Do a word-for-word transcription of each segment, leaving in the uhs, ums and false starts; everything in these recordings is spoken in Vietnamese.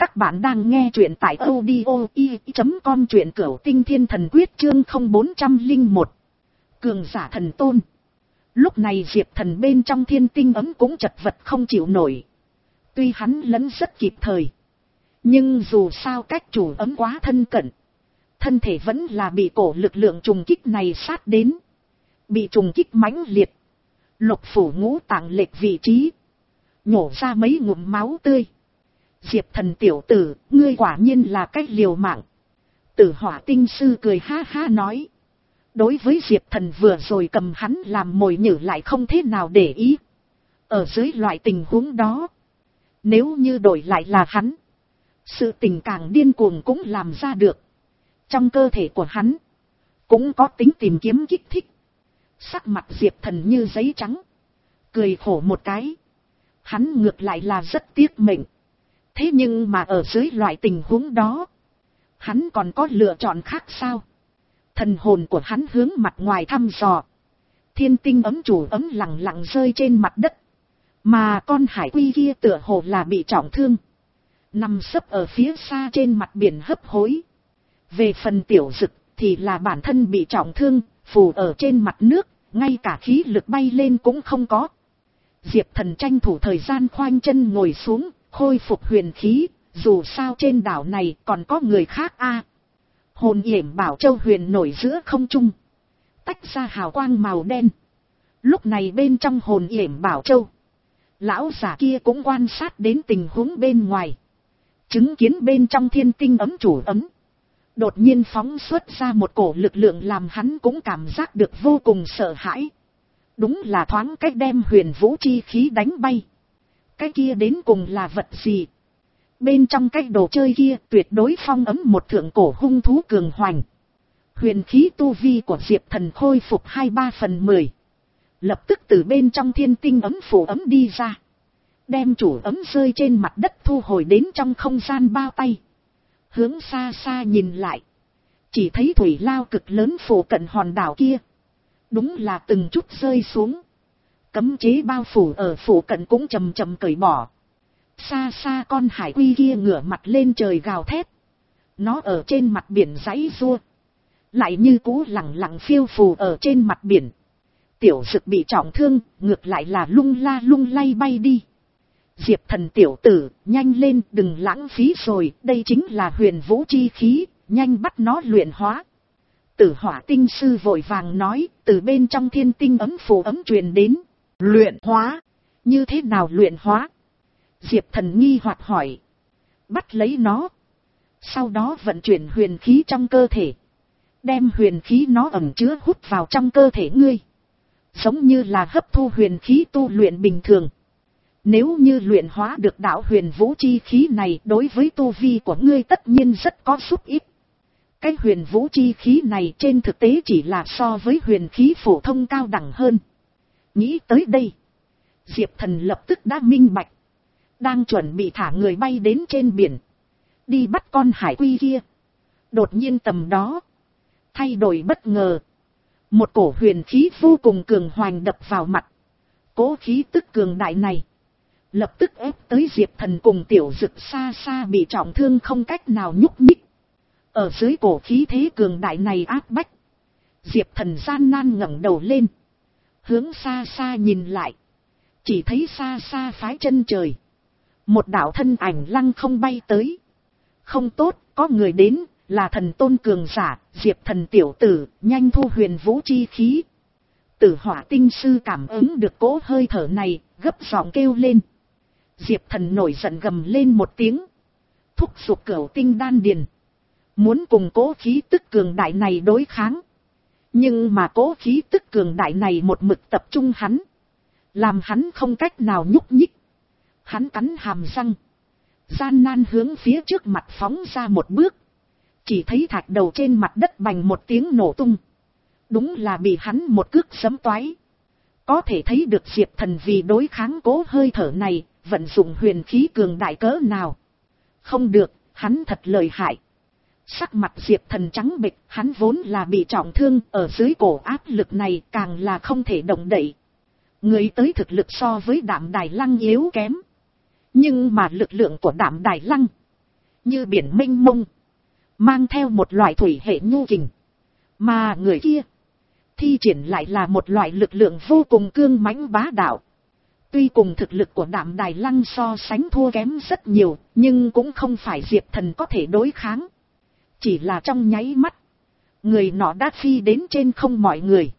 Các bạn đang nghe truyện tại audio i chấm com truyện Cửu Tinh Thiên Thần Quyết chương không bốn không một. Cường giả thần tôn. Lúc này Diệp Thần bên trong thiên tinh ấm cũng chật vật không chịu nổi. Tuy hắn lấn rất kịp thời, nhưng dù sao cách chủ ấm quá thân cận, thân thể vẫn là bị cổ lực lượng trùng kích này sát đến. Bị trùng kích mãnh liệt, lục phủ ngũ tạng lệch vị trí, nhổ ra mấy ngụm máu tươi. Diệp Thần tiểu tử, ngươi quả nhiên là cách liều mạng. Tử Hỏa tinh sư cười ha ha nói. Đối với Diệp Thần vừa rồi cầm hắn làm mồi nhử lại không thế nào để ý. Ở dưới loại tình huống đó, nếu như đổi lại là hắn, sự tình càng điên cuồng cũng làm ra được. Trong cơ thể của hắn cũng có tính tìm kiếm kích thích. Sắc mặt Diệp Thần như giấy trắng, cười khổ một cái. Hắn ngược lại là rất tiếc mệnh. Thế nhưng mà ở dưới loại tình huống đó, hắn còn có lựa chọn khác sao? Thần hồn của hắn hướng mặt ngoài thăm dò. Thiên tinh ấm chủ ấm lặng lặng rơi trên mặt đất. Mà con hải quy kia tựa hồ là bị trọng thương, nằm sấp ở phía xa trên mặt biển hấp hối. Về phần tiểu dực thì là bản thân bị trọng thương, phù ở trên mặt nước, ngay cả khí lực bay lên cũng không có. Diệp Thần tranh thủ thời gian khoanh chân ngồi xuống, khôi phục huyền khí, dù sao trên đảo này còn có người khác a. Hồn yểm bảo châu huyền nổi giữa không trung, tách ra hào quang màu đen. Lúc này bên trong hồn yểm bảo châu, lão giả kia cũng quan sát đến tình huống bên ngoài, chứng kiến bên trong thiên tinh ấm chủ ấm đột nhiên phóng xuất ra một cổ lực lượng làm hắn cũng cảm giác được vô cùng sợ hãi. Đúng là thoáng cách đem huyền vũ chi khí đánh bay. Cái kia đến cùng là vật gì? Bên trong cái đồ chơi kia tuyệt đối phong ấm một thượng cổ hung thú cường hoành. Huyền khí tu vi của Diệp Thần khôi phục hai ba phần mười. Lập tức từ bên trong thiên tinh ấm phủ ấm đi ra. Đem chủ ấm rơi trên mặt đất thu hồi đến trong không gian bao tay. Hướng xa xa nhìn lại, chỉ thấy thủy lao cực lớn phủ cận hòn đảo kia. Đúng là từng chút rơi xuống. Cấm chế bao phủ ở phủ cận cũng chầm chầm cởi bỏ. Xa xa con hải quy kia ngửa mặt lên trời gào thét. Nó ở trên mặt biển giãy giụa, lại như cũ lẳng lặng phiêu phù ở trên mặt biển. Tiểu dực bị trọng thương, ngược lại là lung la lung lay bay đi. Diệp Thần tiểu tử, nhanh lên, đừng lãng phí rồi, đây chính là huyền vũ chi khí, nhanh bắt nó luyện hóa. Tử Hỏa tinh sư vội vàng nói, từ bên trong thiên tinh ấm phù ấm truyền đến. Luyện hóa? Như thế nào luyện hóa? Diệp Thần nghi hoặc hỏi. Bắt lấy nó, sau đó vận chuyển huyền khí trong cơ thể, đem huyền khí nó ẩn chứa hút vào trong cơ thể ngươi, giống như là hấp thu huyền khí tu luyện bình thường. Nếu như luyện hóa được đạo huyền vũ chi khí này, đối với tu vi của ngươi tất nhiên rất có giúp ích. Cái huyền vũ chi khí này trên thực tế chỉ là so với huyền khí phổ thông cao đẳng hơn. Nghĩ tới đây, Diệp Thần lập tức đã minh bạch. Đang chuẩn bị thả người bay đến trên biển, đi bắt con hải quy kia. Đột nhiên tầm đó, thay đổi bất ngờ. Một cổ huyền khí vô cùng cường hoành đập vào mặt. Cố khí tức cường đại này lập tức ép tới Diệp Thần cùng tiểu dực xa xa bị trọng thương không cách nào nhúc nhích. Ở dưới cổ khí thế cường đại này áp bách, Diệp Thần gian nan ngẩng đầu lên, hướng xa xa nhìn lại, chỉ thấy xa xa phái chân trời, một đạo thân ảnh lăng không bay tới. Không tốt, có người đến, là thần tôn cường giả. Diệp Thần tiểu tử, nhanh thu huyền vũ chi khí. Tử Hỏa tinh sư cảm ứng được cỗ hơi thở này, gấp giọng kêu lên. Diệp Thần nổi giận gầm lên một tiếng, thúc giục cửu tinh đan điền, muốn cùng cố khí tức cường đại này đối kháng. Nhưng mà cố khí tức cường đại này một mực tập trung hắn, làm hắn không cách nào nhúc nhích. Hắn cắn hàm răng, gian nan hướng phía trước mặt phóng ra một bước. Chỉ thấy thạch đầu trên mặt đất bành một tiếng nổ tung. Đúng là bị hắn một cước giẫm toái. Có thể thấy được Diệp Thần vì đối kháng cố hơi thở này, vận dụng huyền khí cường đại cỡ nào. Không được, hắn thật lợi hại. Sắc mặt Diệp Thần trắng bệch, hắn vốn là bị trọng thương, ở dưới cổ áp lực này càng là không thể động đậy. Người tới thực lực so với Đạm Đài Lăng yếu kém. Nhưng mà lực lượng của Đạm Đài Lăng như biển mênh mông, mang theo một loại thủy hệ nhu kình, mà người kia thi triển lại là một loại lực lượng vô cùng cương mãnh bá đạo. Tuy cùng thực lực của Đạm Đài Lăng so sánh thua kém rất nhiều, nhưng cũng không phải Diệp Thần có thể đối kháng. Chỉ là trong nháy mắt, người nọ đã phi đến trên không mọi người.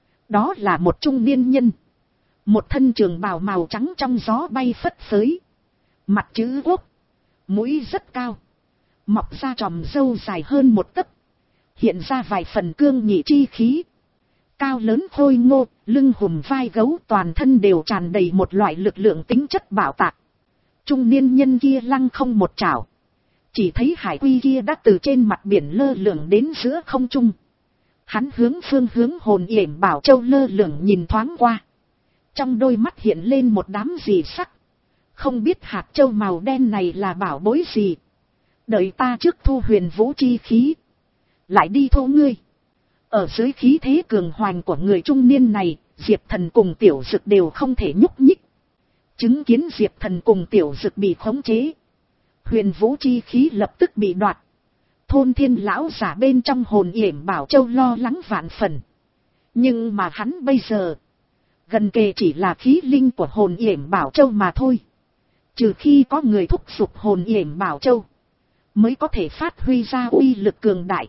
Đó là một trung niên nhân, một thân trường bào màu trắng trong gió bay phất phới, mặt chữ quốc, mũi rất cao, mọc ra tròm râu dài hơn một tấc, hiện ra vài phần cương nghị chi khí. Cao lớn khôi ngô, lưng hùm vai gấu, toàn thân đều tràn đầy một loại lực lượng tính chất bạo tạc. Trung niên nhân kia lăng không một chảo, chỉ thấy hải quy kia đã từ trên mặt biển lơ lửng đến giữa không trung. Hắn hướng phương hướng hồn yểm bảo châu lơ lửng nhìn thoáng qua, trong đôi mắt hiện lên một đám gì sắc. Không biết hạt châu màu đen này là bảo bối gì, đợi ta trước thu huyền vũ chi khí, lại đi thu ngươi. Ở dưới khí thế cường hoành của người trung niên này, Diệp Thần cùng Tiểu Dực đều không thể nhúc nhích. Chứng kiến Diệp Thần cùng Tiểu Dực bị khống chế, huyền vũ chi khí lập tức bị đoạt. Thôn Thiên lão giả bên trong hồn yểm bảo châu lo lắng vạn phần. Nhưng mà hắn bây giờ gần kề chỉ là khí linh của hồn yểm bảo châu mà thôi. Trừ khi có người thúc giục hồn yểm bảo châu, mới có thể phát huy ra uy lực cường đại.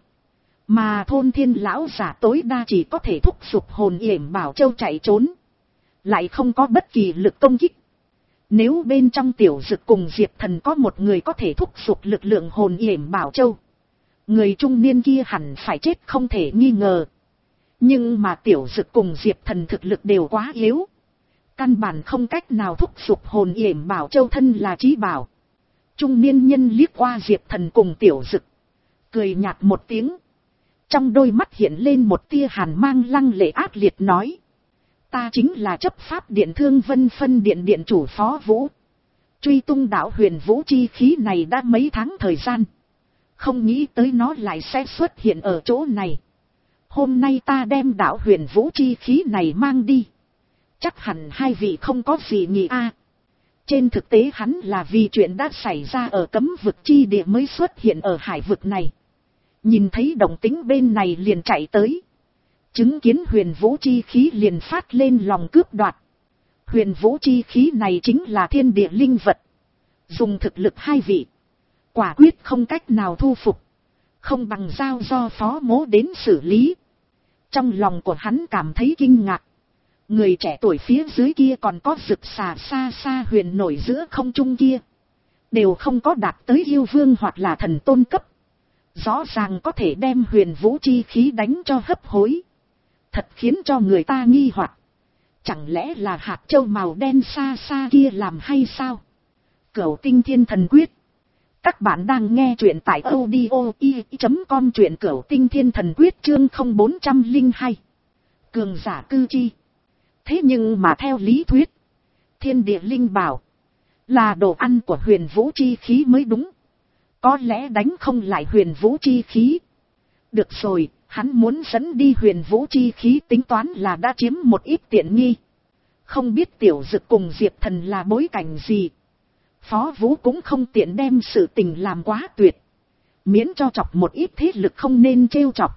Mà Thôn Thiên lão giả tối đa chỉ có thể thúc giục hồn yểm bảo châu chạy trốn, lại không có bất kỳ lực công kích. Nếu bên trong Tiểu Dực cùng Diệp Thần có một người có thể thúc giục lực lượng hồn yểm bảo châu, người trung niên kia hẳn phải chết không thể nghi ngờ. Nhưng mà Tiểu Dực cùng Diệp Thần thực lực đều quá yếu, căn bản không cách nào thúc giục hồn yểm bảo châu thân là chí bảo. Trung niên nhân liếc qua Diệp Thần cùng Tiểu Dực, cười nhạt một tiếng, trong đôi mắt hiện lên một tia hàn mang lăng lệ ác liệt nói: ta chính là chấp pháp điện Thương Vân phân điện điện chủ Phó Vũ. Truy tung đạo huyền vũ chi khí này đã mấy tháng thời gian, không nghĩ tới nó lại sẽ xuất hiện ở chỗ này. Hôm nay ta đem đạo huyền vũ chi khí này mang đi, chắc hẳn hai vị không có gì nhỉ a. Trên thực tế hắn là vì chuyện đã xảy ra ở cấm vực chi địa mới xuất hiện ở hải vực này. Nhìn thấy động tĩnh bên này liền chạy tới, chứng kiến huyền vũ chi khí liền phát lên lòng cướp đoạt. Huyền vũ chi khí này chính là thiên địa linh vật, dùng thực lực hai vị, quả quyết không cách nào thu phục, không bằng giao do Phó Mỗ đến xử lý. Trong lòng của hắn cảm thấy kinh ngạc, người trẻ tuổi phía dưới kia còn có rực xà xa xa huyền nổi giữa không trung kia, đều không có đạt tới yêu vương hoặc là thần tôn cấp, rõ ràng có thể đem huyền vũ chi khí đánh cho hấp hối, thật khiến cho người ta nghi hoặc. Chẳng lẽ là hạt châu màu đen xa xa kia làm hay sao? Cửu Tinh Thiên Thần Quyết. Các bạn đang nghe truyện tại audio i chấm com, truyện Cửu Tinh Thiên Thần Quyết chương không bốn trăm linh hai. Cường giả cư chi. Thế nhưng mà theo lý thuyết, thiên địa linh bảo là đồ ăn của huyền vũ chi khí mới đúng. Có lẽ đánh không lại huyền vũ chi khí. Được rồi, hắn muốn dẫn đi huyền vũ chi khí tính toán là đã chiếm một ít tiện nghi. Không biết Tiểu Dực cùng Diệp Thần là bối cảnh gì, Phó Vũ cũng không tiện đem sự tình làm quá tuyệt, miễn cho chọc một ít thế lực không nên trêu chọc.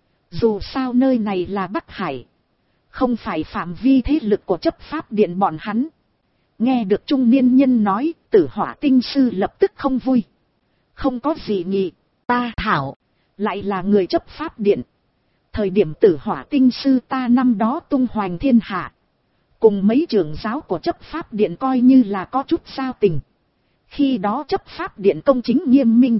Dù sao nơi này là Bắc Hải, không phải phạm vi thế lực của chấp pháp điện bọn hắn. Nghe được trung niên nhân nói, Tử Hỏa Tinh Sư lập tức không vui. Không có gì nhỉ, ta thảo, lại là người chấp pháp điện. Thời điểm Tử Hỏa Tinh Sư ta năm đó tung hoành thiên hạ, cùng mấy trưởng giáo của chấp pháp điện coi như là có chút giao tình. Khi đó chấp pháp điện công chính nghiêm minh,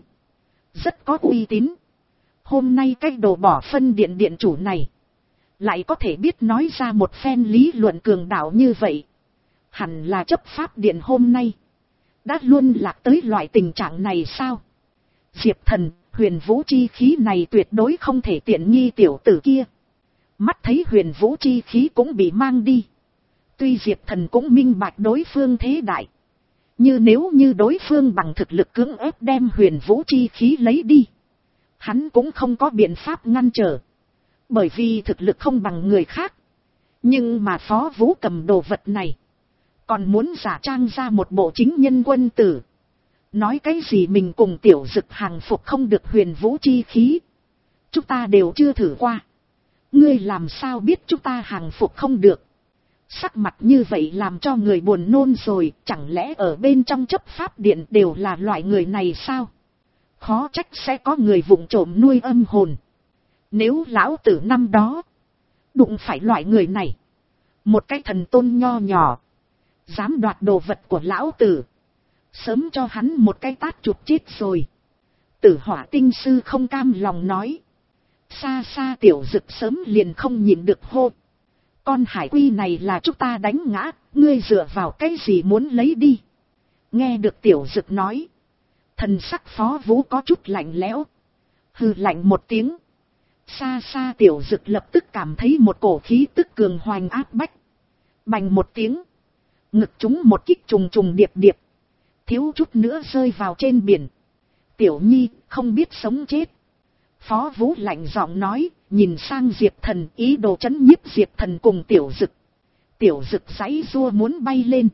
rất có uy tín. Hôm nay cái đồ bỏ phân điện điện chủ này lại có thể biết nói ra một phen lý luận cường đạo như vậy. Hẳn là chấp pháp điện hôm nay đã luôn lạc tới loại tình trạng này sao? Diệp Thần, huyền vũ chi khí này tuyệt đối không thể tiện nghi tiểu tử kia. Mắt thấy huyền vũ chi khí cũng bị mang đi, tuy Diệp Thần cũng minh bạch đối phương thế đại, như nếu như đối phương bằng thực lực cưỡng ép đem huyền vũ chi khí lấy đi, hắn cũng không có biện pháp ngăn trở, bởi vì thực lực không bằng người khác. Nhưng mà Phó Vũ cầm đồ vật này, còn muốn giả trang ra một bộ chính nhân quân tử, Nói cái gì mình cùng tiểu dực hàng phục không được huyền vũ chi khí. Chúng ta đều chưa thử qua. Ngươi làm sao biết chúng ta hàng phục không được. Sắc mặt như vậy làm cho người buồn nôn rồi. Chẳng lẽ ở bên trong chấp pháp điện đều là loại người này sao? Khó trách sẽ có người vụng trộm nuôi âm hồn. Nếu lão tử năm đó đụng phải loại người này, một cái thần tôn nho nhỏ dám đoạt đồ vật của lão tử, sớm cho hắn một cái tát chụp chết rồi. Tử Hỏa tinh sư không cam lòng nói. Xa xa tiểu dực sớm liền không nhịn được hô. Con hải quy này là chúng ta đánh ngã, ngươi dựa vào cái gì muốn lấy đi? Nghe được tiểu dực nói, thần sắc Phó Vũ có chút lạnh lẽo. Hừ lạnh một tiếng. Xa xa tiểu dực lập tức cảm thấy một cổ khí tức cường hoành áp bách. Bành một tiếng. Ngực chúng một kích trùng trùng điệp điệp. Thiếu chút nữa rơi vào trên biển. Tiểu nhi không biết sống chết. Phó Vũ lạnh giọng nói, nhìn sang Diệp Thần, ý đồ chấn nhiếp Diệp Thần cùng tiểu dực. Tiểu dực giãy giụa muốn bay lên,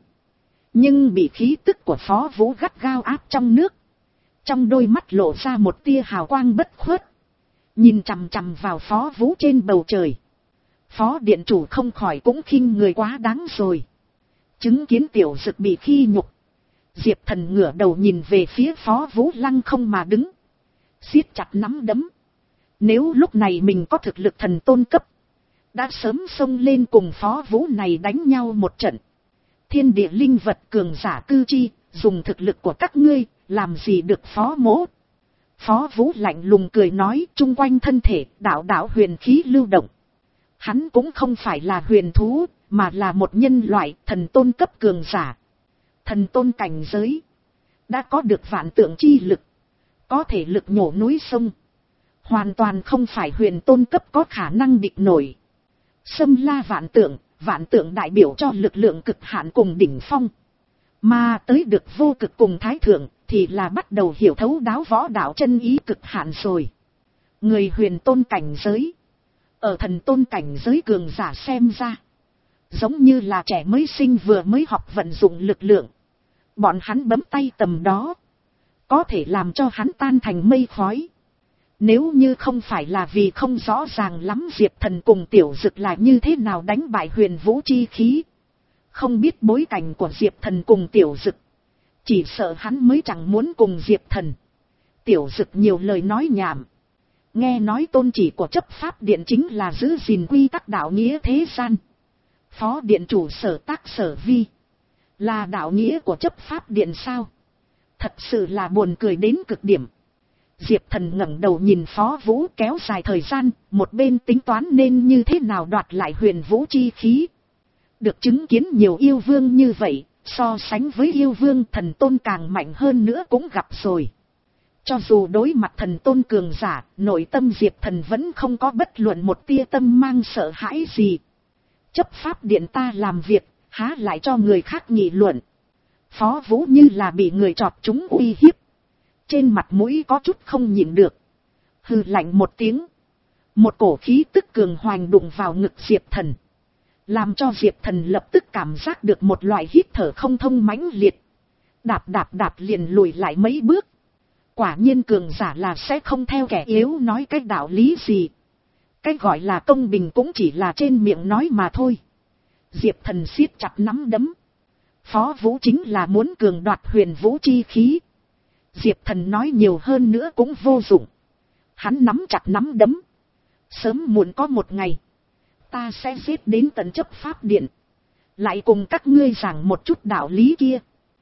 nhưng bị khí tức của Phó Vũ gắt gao áp trong nước. Trong đôi mắt lộ ra một tia hào quang bất khuất, nhìn chằm chằm vào Phó Vũ trên bầu trời. Phó điện chủ không khỏi cũng khinh người quá đáng rồi. Chứng kiến tiểu dực bị khi nhục, Diệp Thần ngửa đầu nhìn về phía Phó Vũ lăng không mà đứng, siết chặt nắm đấm. Nếu lúc này mình có thực lực thần tôn cấp, đã sớm xông lên cùng Phó Vũ này đánh nhau một trận. Thiên địa linh vật cường giả cư chi, dùng thực lực của các ngươi, làm gì được Phó mỗ. Phó Vũ lạnh lùng cười nói, chung quanh thân thể, đạo đạo huyền khí lưu động. Hắn cũng không phải là huyền thú, mà là một nhân loại thần tôn cấp cường giả. Thần tôn cảnh giới, đã có được vạn tượng chi lực, có thể lực nhổ núi sông. Hoàn toàn không phải huyền tôn cấp có khả năng địch nổi. Xâm la vạn tượng, vạn tượng đại biểu cho lực lượng cực hạn cùng đỉnh phong. Mà tới được vô cực cùng thái thượng, thì là bắt đầu hiểu thấu đáo võ đạo chân ý cực hạn rồi. Người huyền tôn cảnh giới, ở thần tôn cảnh giới cường giả xem ra, giống như là trẻ mới sinh vừa mới học vận dụng lực lượng. Bọn hắn bấm tay tầm đó, có thể làm cho hắn tan thành mây khói. Nếu như không phải là vì không rõ ràng lắm Diệp Thần cùng tiểu dực là như thế nào đánh bại huyền vũ chi khí, không biết bối cảnh của Diệp Thần cùng tiểu dực, chỉ sợ hắn mới chẳng muốn cùng Diệp Thần. Tiểu dực nhiều lời nói nhảm. Nghe nói tôn chỉ của chấp pháp điện chính là giữ gìn quy tắc đạo nghĩa thế gian. Phó điện chủ sở tác sở vi, là đạo nghĩa của chấp pháp điện sao? Thật sự là buồn cười đến cực điểm. Diệp Thần ngẩng đầu nhìn Phó Vũ kéo dài thời gian, một bên tính toán nên như thế nào đoạt lại huyền vũ chi khí. Được chứng kiến nhiều yêu vương như vậy, so sánh với yêu vương thần tôn càng mạnh hơn nữa cũng gặp rồi. Cho dù đối mặt thần tôn cường giả, nội tâm Diệp Thần vẫn không có bất luận một tia tâm mang sợ hãi gì. Chấp pháp điện ta làm việc, há lại cho người khác nghị luận. Phó Vũ như là bị người chọt chúng uy hiếp. Trên mặt mũi có chút không nhịn được. Hừ lạnh một tiếng. Một cổ khí tức cường hoành đụng vào ngực Diệp Thần. Làm cho Diệp Thần lập tức cảm giác được một loại hít thở không thông mãnh liệt. Đạp đạp đạp liền lùi lại mấy bước. Quả nhiên cường giả là sẽ không theo kẻ yếu nói cái đạo lý gì. Cái gọi là công bình cũng chỉ là trên miệng nói mà thôi. Diệp Thần siết chặt nắm đấm. Phó Vũ chính là muốn cường đoạt huyền vũ chi khí. Diệp Thần nói nhiều hơn nữa cũng vô dụng. Hắn nắm chặt nắm đấm. Sớm muộn có một ngày, ta sẽ giết đến tận chấp pháp điện, lại cùng các ngươi giảng một chút đạo lý kia.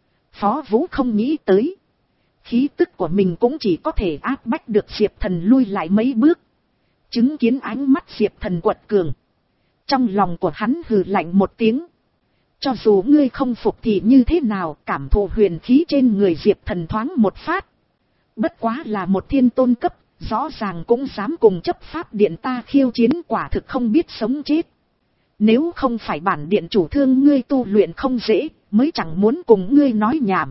Phó Vũ không nghĩ tới, khí tức của mình cũng chỉ có thể áp bách được Diệp Thần lui lại mấy bước. Chứng kiến ánh mắt Diệp Thần quật cường, trong lòng của hắn hừ lạnh một tiếng. Cho dù ngươi không phục thì như thế nào, cảm thụ huyền khí trên người Diệp Thần thoáng một phát. Bất quá là một thiên tôn cấp, rõ ràng cũng dám cùng chấp pháp điện ta khiêu chiến, quả thực không biết sống chết. Nếu không phải bản điện chủ thương ngươi tu luyện không dễ, mới chẳng muốn cùng ngươi nói nhảm.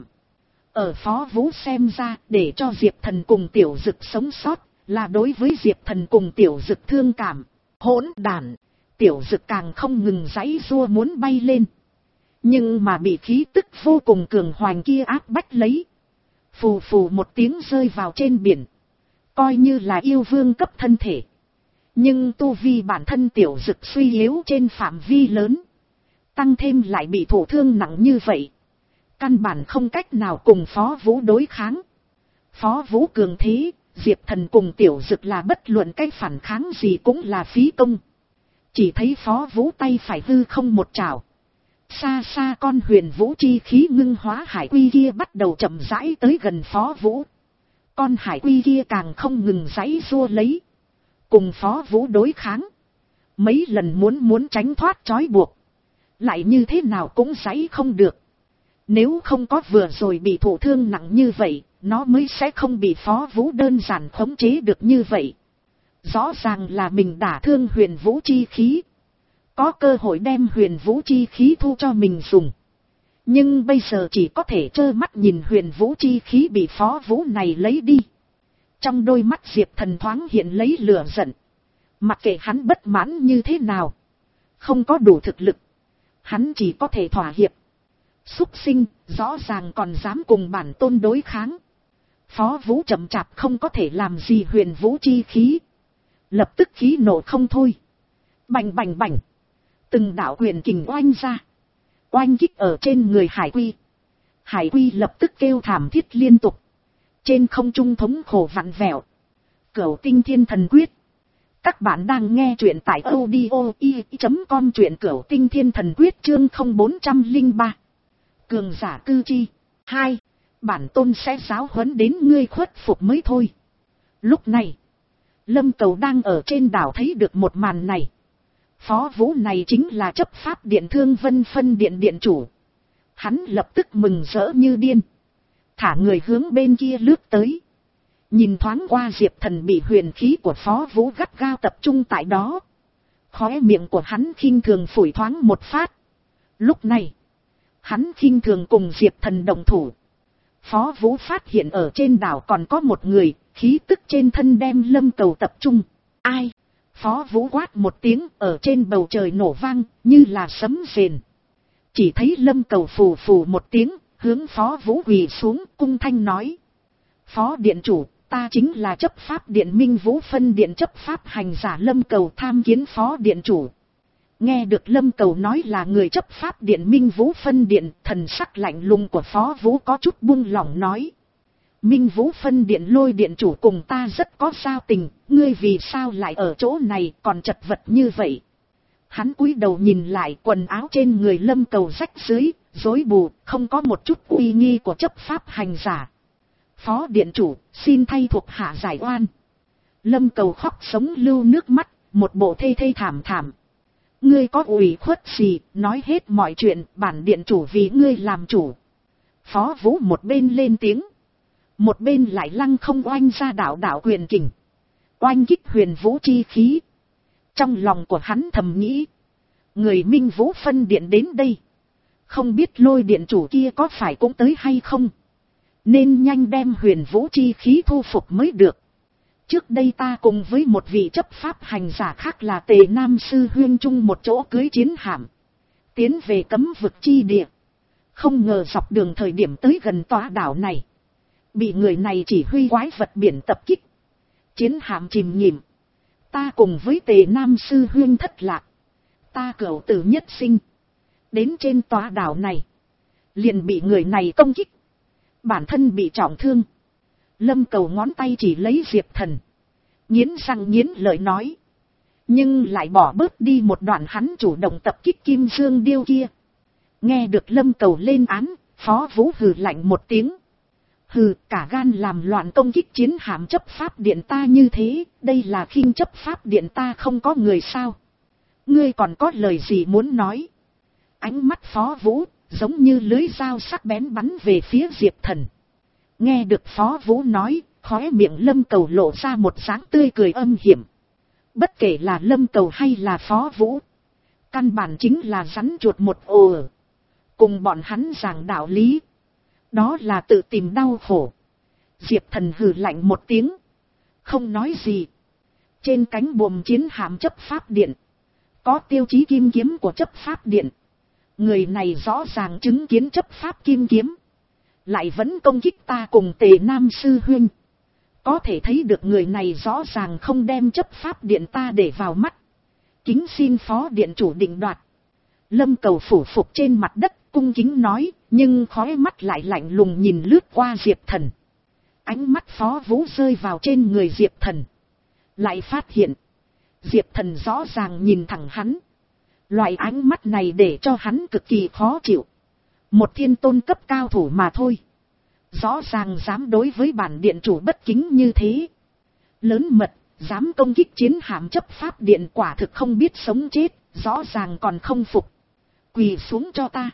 Ở Phó Vũ xem ra, để cho Diệp Thần cùng tiểu dực sống sót, là đối với Diệp Thần cùng tiểu dực thương cảm. Hỗn đản, tiểu dực càng không ngừng giãy giụa muốn bay lên. Nhưng mà bị khí tức vô cùng cường hoành kia áp bách lấy. phù phù một tiếng rơi vào trên biển, coi như là yêu vương cấp thân thể. Nhưng tu vi bản thân tiểu dực suy yếu trên phạm vi lớn, tăng thêm lại bị thổ thương nặng như vậy, căn bản không cách nào cùng Phó Vũ đối kháng. Phó Vũ cường thế, Diệp Thần cùng tiểu dực là bất luận cái phản kháng gì cũng là phí công. Chỉ thấy Phó Vũ tay phải hư không một trảo, xa xa con huyền vũ chi khí ngưng hóa hải quy kia bắt đầu chậm rãi tới gần Phó Vũ. Con hải quy kia càng không ngừng giãy giụa lấy, cùng Phó Vũ đối kháng. Mấy lần muốn muốn tránh thoát trói buộc, lại như thế nào cũng giãy không được. Nếu không có vừa rồi bị thụ thương nặng như vậy, nó mới sẽ không bị Phó Vũ đơn giản khống chế được như vậy. Rõ ràng là mình đả thương huyền vũ chi khí, có cơ hội đem huyền vũ chi khí thu cho mình dùng. Nhưng bây giờ chỉ có thể trơ mắt nhìn huyền vũ chi khí bị Phó Vũ này lấy đi. Trong đôi mắt Diệp Thần thoáng hiện lấy lửa giận. Mặc kệ hắn bất mãn như thế nào, không có đủ thực lực, hắn chỉ có thể thỏa hiệp. Súc sinh, rõ ràng còn dám cùng bản tôn đối kháng. Phó Vũ chậm chạp không có thể làm gì huyền vũ chi khí, lập tức khí nổ không thôi. Bành bành bành, từng đạo quyền kình oanh ra, oanh kích ở trên người hải quy. Hải quy lập tức kêu thảm thiết liên tục, trên không trung thống khổ vặn vẹo. Cửu Tinh Thiên Thần Quyết. Các bạn đang nghe truyện tại audio i chấm com, truyện Cửu Tinh Thiên Thần Quyết chương không bốn không ba. Cường giả cư chi. Hai. Bản tôn sẽ giáo huấn đến ngươi khuất phục mới thôi. Lúc này, Lâm Cầu đang ở trên đảo thấy được một màn này. Phó Vũ này chính là chấp pháp điện Thương Vân phân điện điện chủ. Hắn lập tức mừng rỡ như điên, thả người hướng bên kia lướt tới. Nhìn thoáng qua Diệp Thần bị huyền khí của Phó Vũ gắt gao tập trung tại đó, khóe miệng của hắn khinh thường phủi thoáng một phát. Lúc này, hắn khinh thường cùng Diệp Thần đồng thủ. Phó Vũ phát hiện ở trên đảo còn có một người, khí tức trên thân đem Lâm Cầu tập trung. Ai? Phó Vũ quát một tiếng, ở trên bầu trời nổ vang, như là sấm rền. Chỉ thấy Lâm Cầu phù phù một tiếng, hướng Phó Vũ quỳ xuống, cung thanh nói: Phó điện chủ, ta chính là chấp pháp điện Minh Vũ phân điện chấp pháp hành giả Lâm Cầu, tham kiến Phó điện chủ. Nghe được Lâm Cầu nói là người chấp pháp điện Minh Vũ phân điện, thần sắc lạnh lùng của Phó Vũ có chút buông lỏng nói: Minh Vũ phân điện Lôi điện chủ cùng ta rất có giao tình, ngươi vì sao lại ở chỗ này còn chật vật như vậy? Hắn cúi đầu nhìn lại, quần áo trên người Lâm Cầu rách rưới, rối bù, không có một chút uy nghi của chấp pháp hành giả. Phó điện chủ, xin thay thuộc hạ giải oan. Lâm Cầu khóc sống lưu nước mắt, một bộ thê thê thảm thảm. Ngươi có ủy khuất gì, nói hết mọi chuyện, bản điện chủ vì ngươi làm chủ. Phó Vũ một bên lên tiếng, một bên lại lăng không oanh ra đạo đạo quyền kình, oanh kích huyền vũ chi khí. Trong lòng của hắn thầm nghĩ, người Minh Vũ phân điện đến đây, không biết Lôi điện chủ kia có phải cũng tới hay không, nên nhanh đem huyền vũ chi khí thu phục mới được. Trước đây ta cùng với một vị chấp pháp hành giả khác là Tề Nam Sư Huyên chung một chỗ cưới chiến hạm, tiến về cấm vực chi địa. Không ngờ dọc đường thời điểm tới gần tòa đảo này, bị người này chỉ huy quái vật biển tập kích, chiến hạm chìm nghỉm. Ta cùng với Tề Nam Sư Huyên thất lạc, ta cửu tử nhất sinh. Đến trên tòa đảo này, liền bị người này công kích, bản thân bị trọng thương. Lâm Cầu ngón tay chỉ lấy Diệp Thần, nghiến răng nghiến lợi nói, nhưng lại bỏ bớt đi một đoạn hắn chủ động tập kích Kim Dương Điêu kia. Nghe được Lâm Cầu lên án, Phó Vũ hừ lạnh một tiếng. Hừ, cả gan làm loạn công kích chiến hạm chấp pháp điện ta như thế, đây là khinh chấp pháp điện ta không có người sao? Ngươi còn có lời gì muốn nói? Ánh mắt Phó Vũ giống như lưới dao sắc bén bắn về phía Diệp Thần. Nghe được Phó Vũ nói, khóe miệng Lâm Cầu lộ ra một dáng tươi cười âm hiểm. Bất kể là Lâm Cầu hay là Phó Vũ, căn bản chính là rắn chuột một ồ. Cùng bọn hắn giảng đạo lý, đó là tự tìm đau khổ. Diệp Thần hừ lạnh một tiếng, không nói gì. Trên cánh buồm chiến hạm chấp pháp điện, có tiêu chí kim kiếm của chấp pháp điện. Người này rõ ràng chứng kiến chấp pháp kim kiếm, lại vẫn công kích ta cùng Tề Nam sư huynh. Có thể thấy được người này rõ ràng không đem chấp pháp điện ta để vào mắt. Kính xin phó điện chủ định đoạt. Lâm Cầu phủ phục trên mặt đất cung kính nói, nhưng khói mắt lại lạnh lùng nhìn lướt qua Diệp Thần. Ánh mắt Phó Vũ rơi vào trên người Diệp Thần. Lại phát hiện, Diệp Thần rõ ràng nhìn thẳng hắn. Loại ánh mắt này để cho hắn cực kỳ khó chịu. Một thiên tôn cấp cao thủ mà thôi. Rõ ràng dám đối với bản điện chủ bất kính như thế. Lớn mật, dám công kích chiến hạm chấp pháp điện, quả thực không biết sống chết, rõ ràng còn không phục. Quỳ xuống cho ta.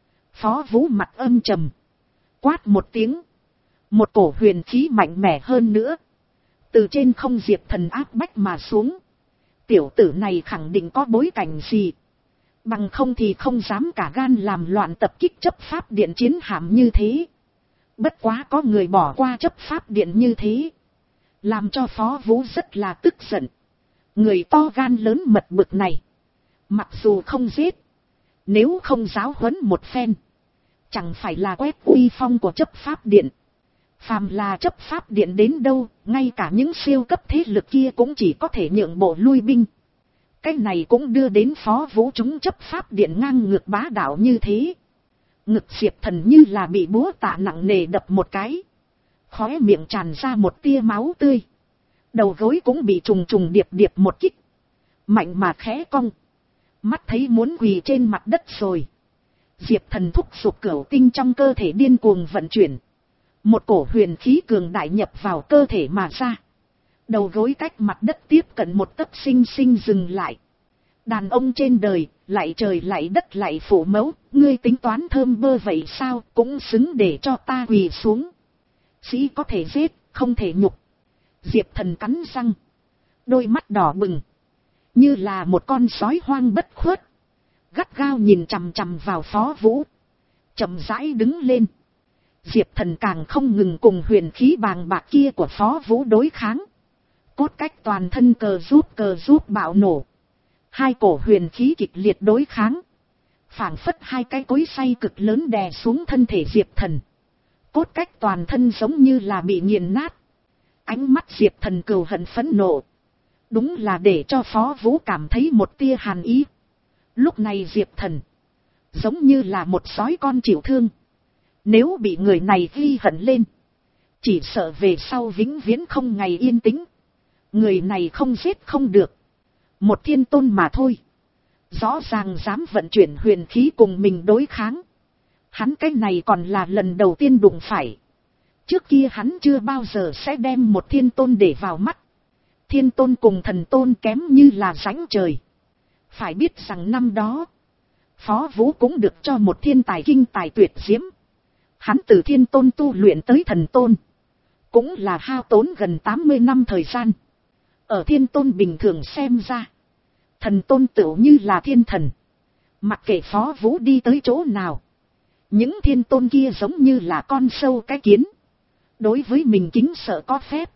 Phó Vũ mặt âm trầm. Quát một tiếng. Một cổ huyền khí mạnh mẽ hơn nữa. Từ trên không Diệp Thần áp bách mà xuống. Tiểu tử này khẳng định có bối cảnh gì. Bằng không thì không dám cả gan làm loạn tập kích chấp pháp điện chiến hạm như thế. Bất quá có người bỏ qua chấp pháp điện như thế. Làm cho Phó Vũ rất là tức giận. Người to gan lớn mật bực này. Mặc dù không giết. Nếu không giáo huấn một phen. Chẳng phải là quét uy phong của chấp pháp điện. Phàm là chấp pháp điện đến đâu, ngay cả những siêu cấp thế lực kia cũng chỉ có thể nhượng bộ lui binh. Cái này cũng đưa đến Phó Vũ chúng chấp pháp điện ngang ngược bá đạo như thế. Ngực Diệp Thần như là bị búa tạ nặng nề đập một cái. Khóe miệng tràn ra một tia máu tươi. Đầu gối cũng bị trùng trùng điệp điệp một kích. Mạnh mà khẽ cong. Mắt thấy muốn quỳ trên mặt đất rồi. Diệp Thần thúc giục cửu tinh trong cơ thể điên cuồng vận chuyển. Một cổ huyền khí cường đại nhập vào cơ thể mà ra. Đầu gối cách mặt đất tiếp cận một tấc sinh sinh dừng lại. Đàn ông trên đời, lại trời lại đất lại phủ mẫu, ngươi tính toán thơm bơ vậy sao, cũng xứng để cho ta quỳ xuống. Sĩ có thể giết, không thể nhục. Diệp Thần cắn răng. Đôi mắt đỏ bừng. Như là một con sói hoang bất khuất. Gắt gao nhìn chằm chằm vào Phó Vũ. Chậm rãi đứng lên. Diệp Thần càng không ngừng cùng huyền khí bàng bạc kia của Phó Vũ đối kháng. Cốt cách toàn thân cờ rút cờ rút bạo nổ. Hai cổ huyền khí kịch liệt đối kháng. Phảng phất hai cái cối xay cực lớn đè xuống thân thể Diệp Thần. Cốt cách toàn thân giống như là bị nghiền nát. Ánh mắt Diệp Thần cừu hận phẫn nộ. Đúng là để cho Phó Vũ cảm thấy một tia hàn ý. Lúc này Diệp Thần giống như là một sói con chịu thương. Nếu bị người này ghi hận lên, chỉ sợ về sau vĩnh viễn không ngày yên tĩnh. Người này không giết không được. Một thiên tôn mà thôi. Rõ ràng dám vận chuyển huyền khí cùng mình đối kháng. Hắn cái này còn là lần đầu tiên đụng phải. Trước kia hắn chưa bao giờ sẽ đem một thiên tôn để vào mắt. Thiên tôn cùng thần tôn kém như là rãnh trời. Phải biết rằng năm đó, Phó Vũ cũng được cho một thiên tài kinh tài tuyệt diễm. Hắn từ thiên tôn tu luyện tới thần tôn. Cũng là hao tốn gần tám mươi năm thời gian. Ở thiên tôn bình thường xem ra, thần tôn tựu như là thiên thần. Mặc kệ Phó Vũ đi tới chỗ nào, những thiên tôn kia giống như là con sâu cái kiến. Đối với mình kính sợ có phép.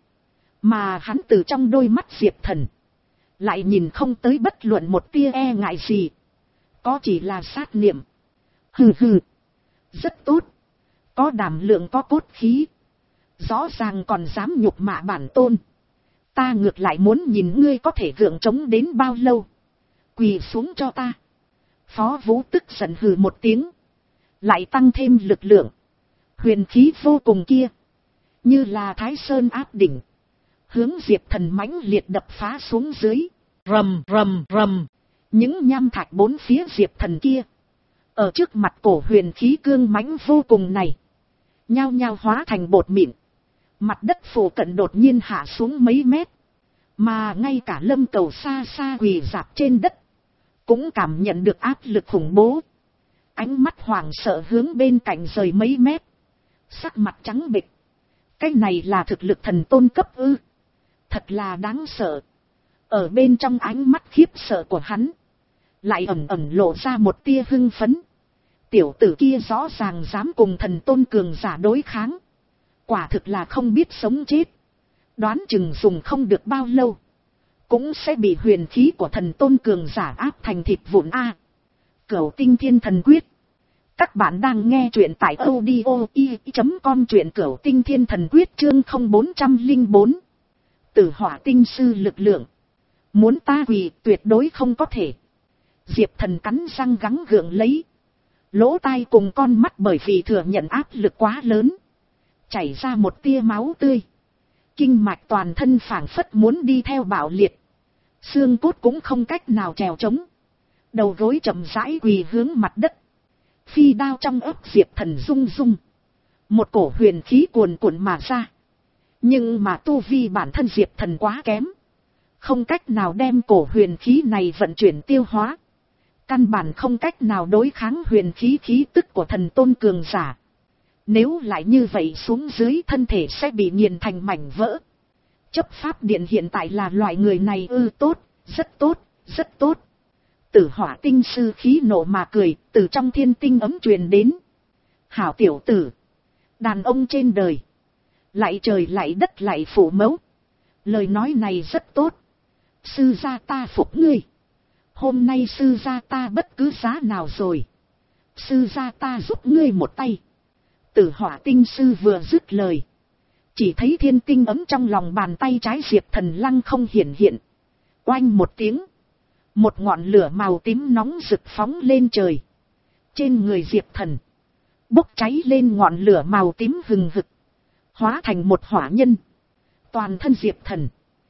Mà hắn từ trong đôi mắt Diệp Thần lại nhìn không tới bất luận một tia e ngại gì. Có chỉ là sát niệm. Hừ hừ. Rất tốt. Có đảm lượng có cốt khí. Rõ ràng còn dám nhục mạ bản tôn. Ta ngược lại muốn nhìn ngươi có thể gượng chống đến bao lâu. Quỳ xuống cho ta. Phó Vũ tức giận hừ một tiếng. Lại tăng thêm lực lượng. Huyền khí vô cùng kia. Như là Thái Sơn áp đỉnh. Hướng Diệp Thần mãnh liệt đập phá xuống dưới. Rầm rầm rầm. Những nham thạch bốn phía Diệp Thần kia. Ở trước mặt cổ huyền khí cương mãnh vô cùng này. Nhao nhao hóa thành bột mịn. Mặt đất phủ cận đột nhiên hạ xuống mấy mét. Mà ngay cả Lâm Cầu xa xa quỳ rạp trên đất. Cũng cảm nhận được áp lực khủng bố. Ánh mắt hoảng sợ hướng bên cạnh rời mấy mét. Sắc mặt trắng bệch. Cái này là thực lực thần tôn cấp ư. Thật là đáng sợ. Ở bên trong ánh mắt khiếp sợ của hắn. Lại ẩn ẩn lộ ra một tia hưng phấn. Tiểu tử kia rõ ràng dám cùng thần tôn cường giả đối kháng. Quả thực là không biết sống chết. Đoán chừng dùng không được bao lâu. Cũng sẽ bị huyền khí của thần tôn cường giả áp thành thịt vụn A. Cửu tinh thiên thần quyết. Các bạn đang nghe truyện tại audio i chấm com, truyện cửu tinh thiên thần quyết chương không bốn không bốn. Tử hỏa tinh sư lực lượng. Muốn ta quỳ tuyệt đối không có thể. Diệp Thần cắn răng gắng gượng lấy. Lỗ tai cùng con mắt bởi vì thừa nhận áp lực quá lớn, chảy ra một tia máu tươi. Kinh mạch toàn thân phảng phất muốn đi theo bạo liệt. Xương cốt cũng không cách nào trèo trống. Đầu gối chậm rãi quỳ hướng mặt đất. Phi đao trong ấp Diệp Thần rung rung. Một cổ huyền khí cuồn cuộn mà ra. Nhưng mà tu vi bản thân Diệp Thần quá kém, không cách nào đem cổ huyền khí này vận chuyển tiêu hóa. Căn bản không cách nào đối kháng huyền khí khí tức của thần tôn cường giả. Nếu lại như vậy xuống dưới, thân thể sẽ bị nghiền thành mảnh vỡ. Chấp pháp điện hiện tại là loại người này ư? Tốt, rất tốt, rất tốt. Tử hỏa tinh sư khí nộ mà cười, từ trong thiên tinh ấm truyền đến. Hảo tiểu tử, đàn ông trên đời, lại trời lại đất lại phụ mẫu. Lời nói này rất tốt. Sư gia ta phục ngươi. Hôm nay sư gia ta bất cứ giá nào rồi. Sư gia ta giúp ngươi một tay. Tử hỏa tinh sư vừa dứt lời, chỉ thấy thiên tinh ấm trong lòng bàn tay trái Diệp Thần lăng không hiển hiện. Oanh một tiếng, một ngọn lửa màu tím nóng rực phóng lên trời. Trên người Diệp Thần bốc cháy lên ngọn lửa màu tím hừng hực, hóa thành một hỏa nhân. Toàn thân Diệp Thần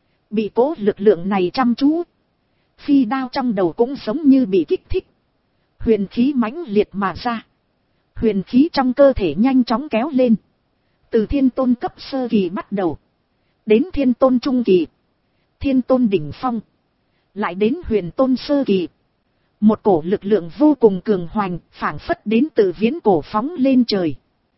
bị cố lực lượng này chăm chú. Phi đao trong đầu cũng giống như bị kích thích. Huyền khí mãnh liệt mà ra. Huyền khí trong cơ thể nhanh chóng kéo lên. Từ thiên tôn cấp sơ kỳ bắt đầu, đến thiên tôn trung kỳ, thiên tôn đỉnh phong, lại đến huyền tôn sơ kỳ. Một cổ lực lượng vô cùng cường hoành, phảng phất đến từ viễn cổ phóng lên trời.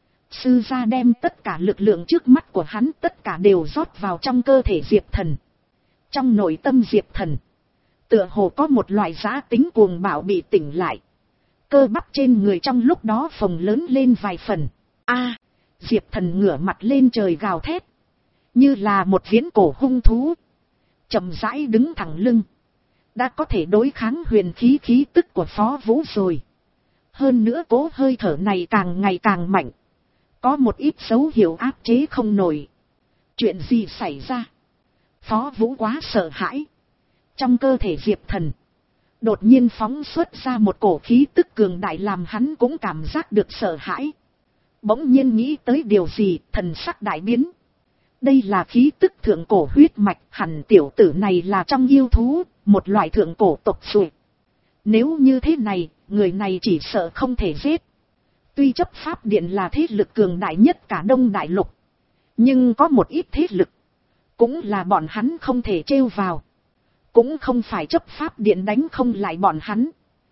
Sư gia đem tất cả lực lượng trước mắt của hắn tất cả đều rót vào trong cơ thể Diệp Thần. Trong nội tâm Diệp Thần tựa hồ có một loại giá tính cuồng bạo bị tỉnh lại. Cơ bắp trên người trong lúc đó phồng lớn lên vài phần. A, Diệp Thần ngửa mặt lên trời gào thét, như là một viễn cổ hung thú, chậm rãi đứng thẳng lưng. Đã có thể đối kháng huyền khí khí tức của Phó Vũ rồi. Hơn nữa cố hơi thở này càng ngày càng mạnh, có một ít dấu hiệu áp chế không nổi. Chuyện gì xảy ra? Phó Vũ quá sợ hãi. Trong cơ thể Diệp Thần đột nhiên phóng xuất ra một cổ khí tức cường đại, làm hắn cũng cảm giác được sợ hãi. Bỗng nhiên nghĩ tới điều gì, thần sắc đại biến. Đây là khí tức thượng cổ huyết mạch, hẳn tiểu tử này là trong yêu thú, một loại thượng cổ tộc rồi. Nếu như thế này, người này chỉ sợ không thể giết. Tuy chấp pháp điện là thế lực cường đại nhất cả Đông Đại Lục, nhưng có một ít thế lực cũng là bọn hắn không thể trêu vào. Cũng không phải chấp pháp điện đánh không lại bọn hắn,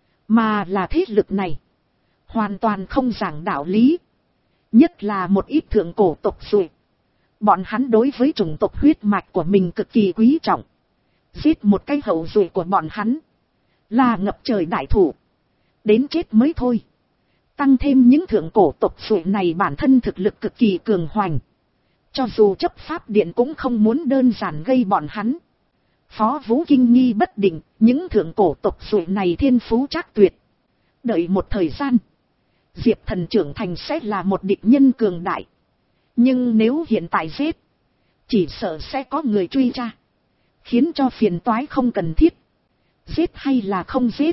mà là thế lực này hoàn toàn không giảng đạo lý. Nhất là một ít thượng cổ tộc rồi. Bọn hắn đối với chủng tộc huyết mạch của mình cực kỳ quý trọng. Giết một cái hậu duệ của bọn hắn là ngập trời đại thủ, đến chết mới thôi. Tăng thêm những thượng cổ tộc duệ này bản thân thực lực cực kỳ cường hoành, cho dù chấp pháp điện cũng không muốn đơn giản gây bọn hắn. Phó Vũ kinh nghi bất định, những thượng cổ tộc duệ này thiên phú trác tuyệt. Đợi một thời gian, Diệp Thần trưởng thành sẽ là một địch nhân cường đại. Nhưng nếu hiện tại giết, chỉ sợ sẽ có người truy tra, khiến cho phiền toái không cần thiết. Giết hay là không giết?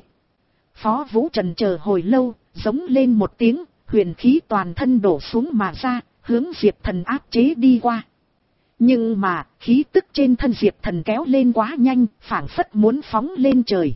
Phó Vũ trần chờ hồi lâu, giống lên một tiếng, huyền khí toàn thân đổ xuống mà ra, hướng Diệp Thần áp chế đi qua. Nhưng mà, khí tức trên thân Diệp Thần kéo lên quá nhanh, phảng phất muốn phóng lên trời.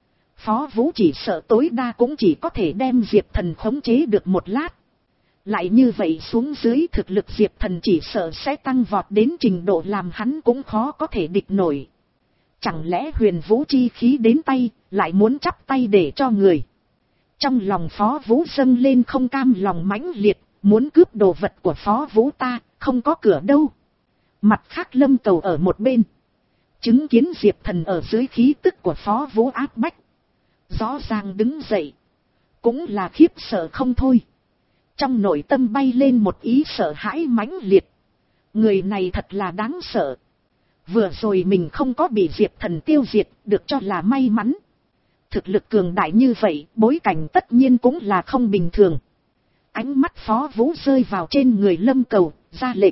Phó Vũ chỉ sợ tối đa cũng chỉ có thể đem Diệp Thần khống chế được một lát. Lại như vậy xuống dưới, thực lực Diệp Thần chỉ sợ sẽ tăng vọt đến trình độ làm hắn cũng khó có thể địch nổi. Chẳng lẽ huyền vũ chi khí đến tay, lại muốn chắp tay để cho người? Trong lòng Phó Vũ dâng lên không cam lòng mãnh liệt, muốn cướp đồ vật của Phó Vũ ta, không có cửa đâu. Mặt khác Lâm Cầu ở một bên, chứng kiến Diệp Thần ở dưới khí tức của Phó Vũ áp bách, rõ ràng đứng dậy, cũng là khiếp sợ không thôi. Trong nội tâm bay lên một ý sợ hãi mãnh liệt. Người này thật là đáng sợ. Vừa rồi mình không có bị Diệp Thần tiêu diệt, được cho là may mắn. Thực lực cường đại như vậy, bối cảnh tất nhiên cũng là không bình thường. Ánh mắt Phó Vũ rơi vào trên người Lâm Cầu, ra lệnh.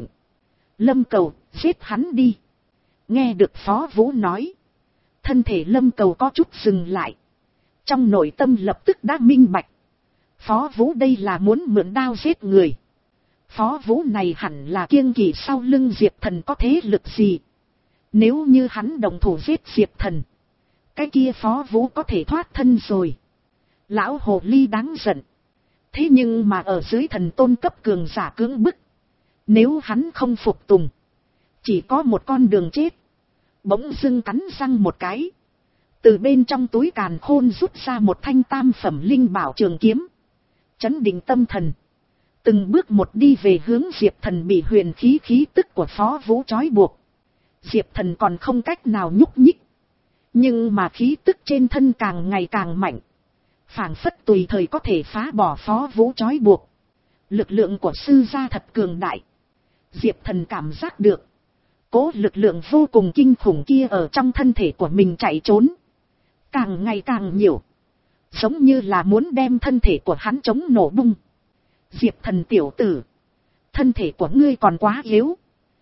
Lâm Cầu, giết hắn đi. Nghe được Phó Vũ nói. Thân thể Lâm Cầu có chút dừng lại. Trong nội tâm lập tức đã minh bạch. Phó Vũ đây là muốn mượn đao giết người. Phó Vũ này hẳn là kiêng kỵ sau lưng Diệp Thần có thế lực gì. Nếu như hắn đồng thủ giết Diệp Thần. Cái kia Phó Vũ có thể thoát thân rồi. Lão hồ ly đáng giận. Thế nhưng mà ở dưới thần tôn cấp cường giả cưỡng bức. Nếu hắn không phục tùng. Chỉ có một con đường chết. Bỗng dưng cắn răng một cái. Từ bên trong túi càn khôn rút ra một thanh tam phẩm linh bảo trường kiếm. Chấn định tâm thần. Từng bước một đi về hướng Diệp Thần bị huyền khí khí tức của Phó Vũ trói buộc. Diệp Thần còn không cách nào nhúc nhích. Nhưng mà khí tức trên thân càng ngày càng mạnh. Phảng phất tùy thời có thể phá bỏ Phó Vũ trói buộc. Lực lượng của sư gia thật cường đại. Diệp Thần cảm giác được. Cố lực lượng vô cùng kinh khủng kia ở trong thân thể của mình chạy trốn. Càng ngày càng nhiều. Giống như là muốn đem thân thể của hắn chống nổ bung. Diệp Thần tiểu tử. Thân thể của ngươi còn quá yếu.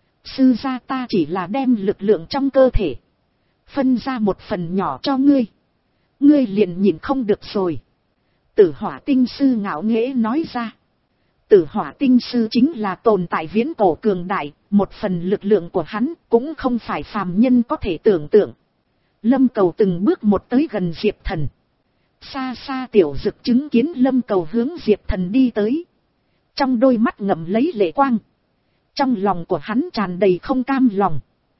Sư gia ta chỉ là đem lực lượng trong cơ thể. Phân ra một phần nhỏ cho ngươi. Ngươi liền nhìn không được rồi. Tử Hỏa Tinh Sư ngạo nghễ nói ra. Tử Hỏa Tinh Sư chính là tồn tại viễn cổ cường đại. Một phần lực lượng của hắn cũng không phải phàm nhân có thể tưởng tượng. Lâm Cầu từng bước một tới gần Diệp Thần. Xa xa Tiểu Dực chứng kiến Lâm Cầu hướng Diệp Thần đi tới. Trong đôi mắt ngậm lấy lệ quang. Trong lòng của hắn tràn đầy không cam lòng.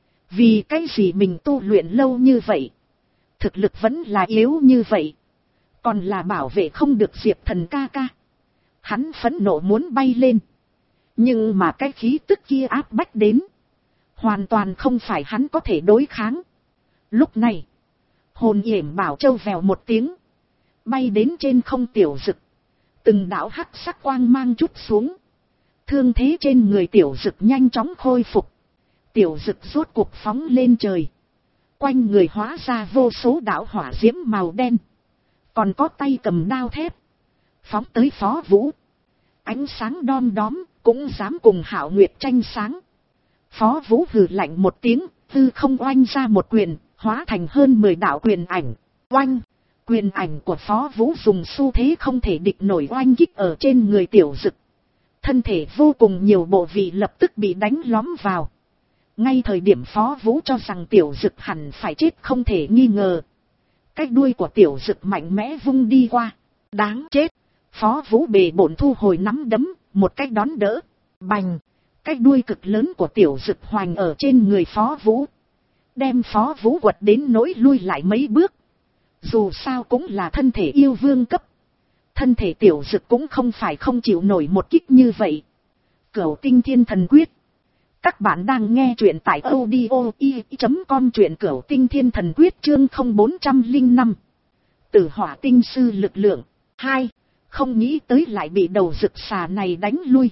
Vì cái gì mình tu luyện lâu như vậy. Thực lực vẫn là yếu như vậy. Còn là bảo vệ không được Diệp Thần ca ca. Hắn phẫn nộ muốn bay lên. Nhưng mà cái khí tức kia áp bách đến. Hoàn toàn không phải hắn có thể đối kháng. Lúc này. Hồn yểm bảo châu vèo một tiếng. Bay đến trên không Tiểu Dực. Từng đạo hắc sắc quang mang chút xuống. Thương thế trên người Tiểu Dực nhanh chóng khôi phục. Tiểu Dực rốt cuộc phóng lên trời. Quanh người hóa ra vô số đạo hỏa diễm màu đen. Còn có tay cầm đao thép. Phóng tới Phó Vũ. Ánh sáng đom đóm cũng dám cùng Hạo Nguyệt tranh sáng. Phó Vũ hừ lạnh một tiếng. Hư không oanh ra một quyền. Hóa thành hơn mười đạo quyền ảnh. Oanh. Quyền ảnh của Phó Vũ dùng xu thế không thể địch nổi oanh kích ở trên người Tiểu Dực. Thân thể vô cùng nhiều bộ vị lập tức bị đánh lõm vào. Ngay thời điểm Phó Vũ cho rằng Tiểu Dực hẳn phải chết không thể nghi ngờ. Cái đuôi của Tiểu Dực mạnh mẽ vung đi qua. Đáng chết. Phó Vũ bề bổn thu hồi nắm đấm, một cách đón đỡ. Bành. Cái đuôi cực lớn của Tiểu Dực hoành ở trên người Phó Vũ. Đem Phó Vũ quật đến nỗi lui lại mấy bước. Dù sao cũng là thân thể yêu vương cấp. Thân thể Tiểu Dực cũng không phải không chịu nổi một kích như vậy. Cửu Tinh Thiên Thần Quyết. Các bạn đang nghe truyện tại audio i chấm com, truyện Cửu Tinh Thiên Thần Quyết chương không bốn không năm. Tử Hỏa Tinh Sư lực lượng. hai. Không nghĩ tới lại bị đầu rực xà này đánh lui.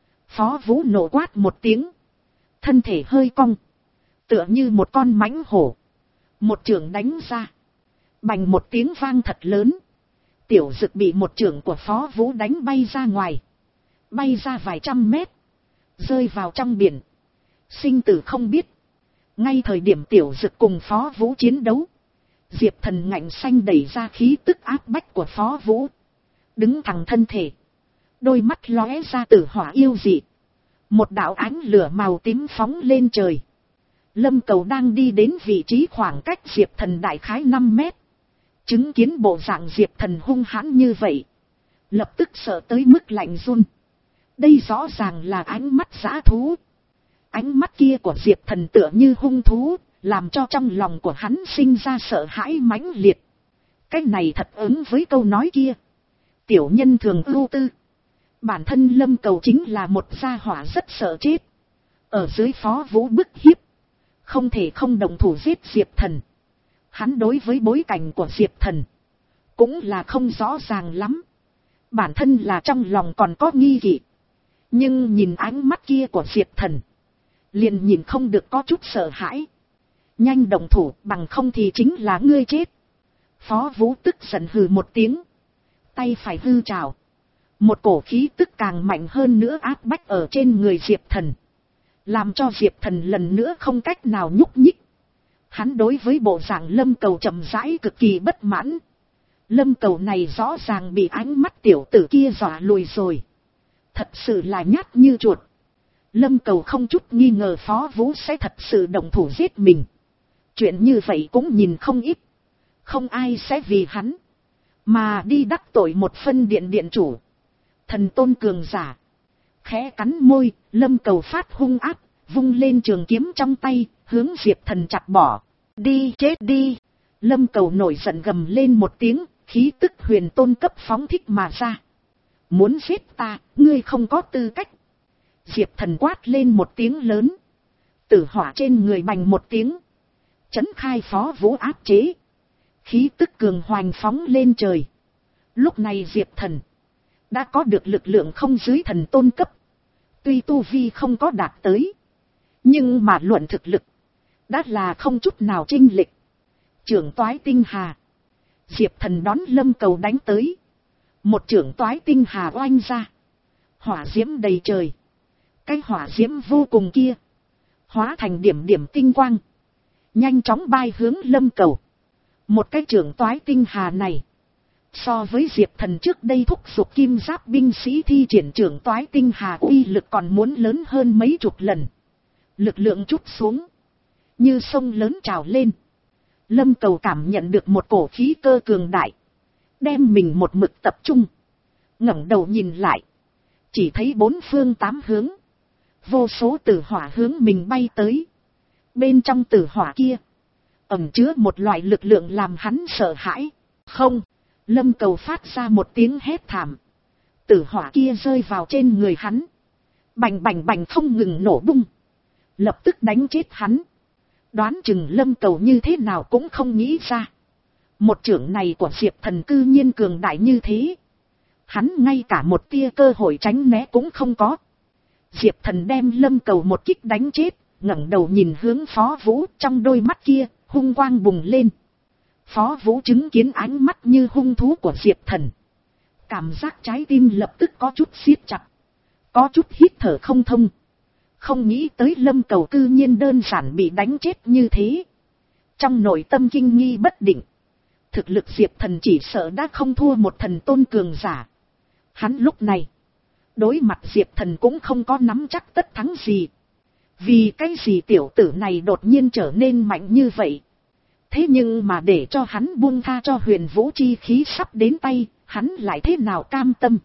Phó Vũ nổ quát một tiếng. Thân thể hơi cong. Tựa như một con mãnh hổ. Một chưởng đánh ra. Bành một tiếng vang thật lớn. Tiểu Dực bị một chưởng của Phó Vũ đánh bay ra ngoài. Bay ra vài trăm mét. Rơi vào trong biển. Sinh tử không biết. Ngay thời điểm Tiểu Dực cùng Phó Vũ chiến đấu. Diệp Thần ngạnh xanh đẩy ra khí tức áp bách của Phó Vũ. Đứng thẳng thân thể. Đôi mắt lóe ra tử hỏa yêu dị. Một đạo ánh lửa màu tím phóng lên trời. Lâm Cầu đang đi đến vị trí khoảng cách Diệp Thần đại khái năm mét. Chứng kiến bộ dạng Diệp Thần hung hãn như vậy. Lập tức sợ tới mức lạnh run. Đây rõ ràng là ánh mắt dã thú. Ánh mắt kia của Diệp Thần tựa như hung thú. Làm cho trong lòng của hắn sinh ra sợ hãi mãnh liệt. Cái này thật ứng với câu nói kia. Tiểu nhân thường ưu tư. Bản thân Lâm Cầu chính là một gia hỏa rất sợ chết. Ở dưới Phó Vũ bức hiếp. Không thể không đồng thủ giết Diệp Thần. Hắn đối với bối cảnh của Diệp Thần. Cũng là không rõ ràng lắm. Bản thân là trong lòng còn có nghi kỵ. Nhưng nhìn ánh mắt kia của Diệp Thần. Liền nhìn không được có chút sợ hãi. Nhanh đồng thủ, bằng không thì chính là ngươi chết. Phó Vũ tức giận hừ một tiếng. Tay phải hư trào. Một cổ khí tức càng mạnh hơn nữa áp bách ở trên người Diệp Thần. Làm cho Diệp Thần lần nữa không cách nào nhúc nhích. Hắn đối với bộ dạng Lâm Cầu chậm rãi cực kỳ bất mãn. Lâm Cầu này rõ ràng bị ánh mắt tiểu tử kia dọa lùi rồi. Thật sự là nhát như chuột. Lâm Cầu không chút nghi ngờ Phó Vũ sẽ thật sự động thủ giết mình. Chuyện như vậy cũng nhìn không ít. Không ai sẽ vì hắn mà đi đắc tội một phân điện điện chủ. Thần tôn cường giả. Khẽ cắn môi, Lâm Cầu phát hung áp, vung lên trường kiếm trong tay, hướng Diệp Thần chặt bỏ. Đi chết đi. Lâm Cầu nổi giận gầm lên một tiếng, khí tức huyền tôn cấp phóng thích mà ra. Muốn giết ta, ngươi không có tư cách. Diệp Thần quát lên một tiếng lớn. Tử hỏa trên người bành một tiếng. Chấn khai Phó Vũ áp chế. Khí tức cường hoành phóng lên trời. Lúc này Diệp Thần đã có được lực lượng không dưới thần tôn cấp. Tuy tu vi không có đạt tới, nhưng mà luận thực lực đã là không chút nào chênh lệch. Trưởng toái tinh hà. Diệp Thần đón Lâm Cầu đánh tới. Một trưởng toái tinh hà oanh ra. Hỏa diễm đầy trời. Cái hỏa diễm vô cùng kia hóa thành điểm điểm tinh quang, nhanh chóng bay hướng Lâm Cầu. Một cái trưởng toái tinh hà này, so với Diệp Thần trước đây thúc giục kim giáp binh sĩ thi triển trưởng toái tinh hà uy lực còn muốn lớn hơn mấy chục lần. Lực lượng trút xuống, như sông lớn trào lên. Lâm Cầu cảm nhận được một cổ khí cơ cường đại, đem mình một mực tập trung. Ngẩng đầu nhìn lại, chỉ thấy bốn phương tám hướng, vô số tử hỏa hướng mình bay tới. Bên trong tử hỏa kia ẩn chứa một loại lực lượng làm hắn sợ hãi. Không, Lâm Cầu phát ra một tiếng hét thảm. Tử hỏa kia rơi vào trên người hắn, bành bành bành không ngừng nổ bung, lập tức đánh chết hắn. Đoán chừng Lâm Cầu như thế nào cũng không nghĩ ra, một chưởng này của Diệp Thần cư nhiên cường đại như thế. Hắn ngay cả một tia cơ hội tránh né cũng không có. Diệp Thần đem Lâm Cầu một kích đánh chết, ngẩng đầu nhìn hướng Phó Vũ, trong đôi mắt kia hung quang bùng lên. Phó Vũ chứng kiến ánh mắt như hung thú của Diệp Thần, cảm giác trái tim lập tức có chút siết chặt, có chút hít thở không thông. Không nghĩ tới Lâm Cầu cư nhiên đơn giản bị đánh chết như thế. Trong nội tâm kinh nghi bất định. Thực lực Diệp Thần chỉ sợ đã không thua một thần tôn cường giả. Hắn lúc này đối mặt Diệp Thần cũng không có nắm chắc tất thắng gì. Vì cái gì tiểu tử này đột nhiên trở nên mạnh như vậy. Thế nhưng mà để cho hắn buông tha cho huyền vũ chi khí sắp đến tay, hắn lại thế nào cam tâm.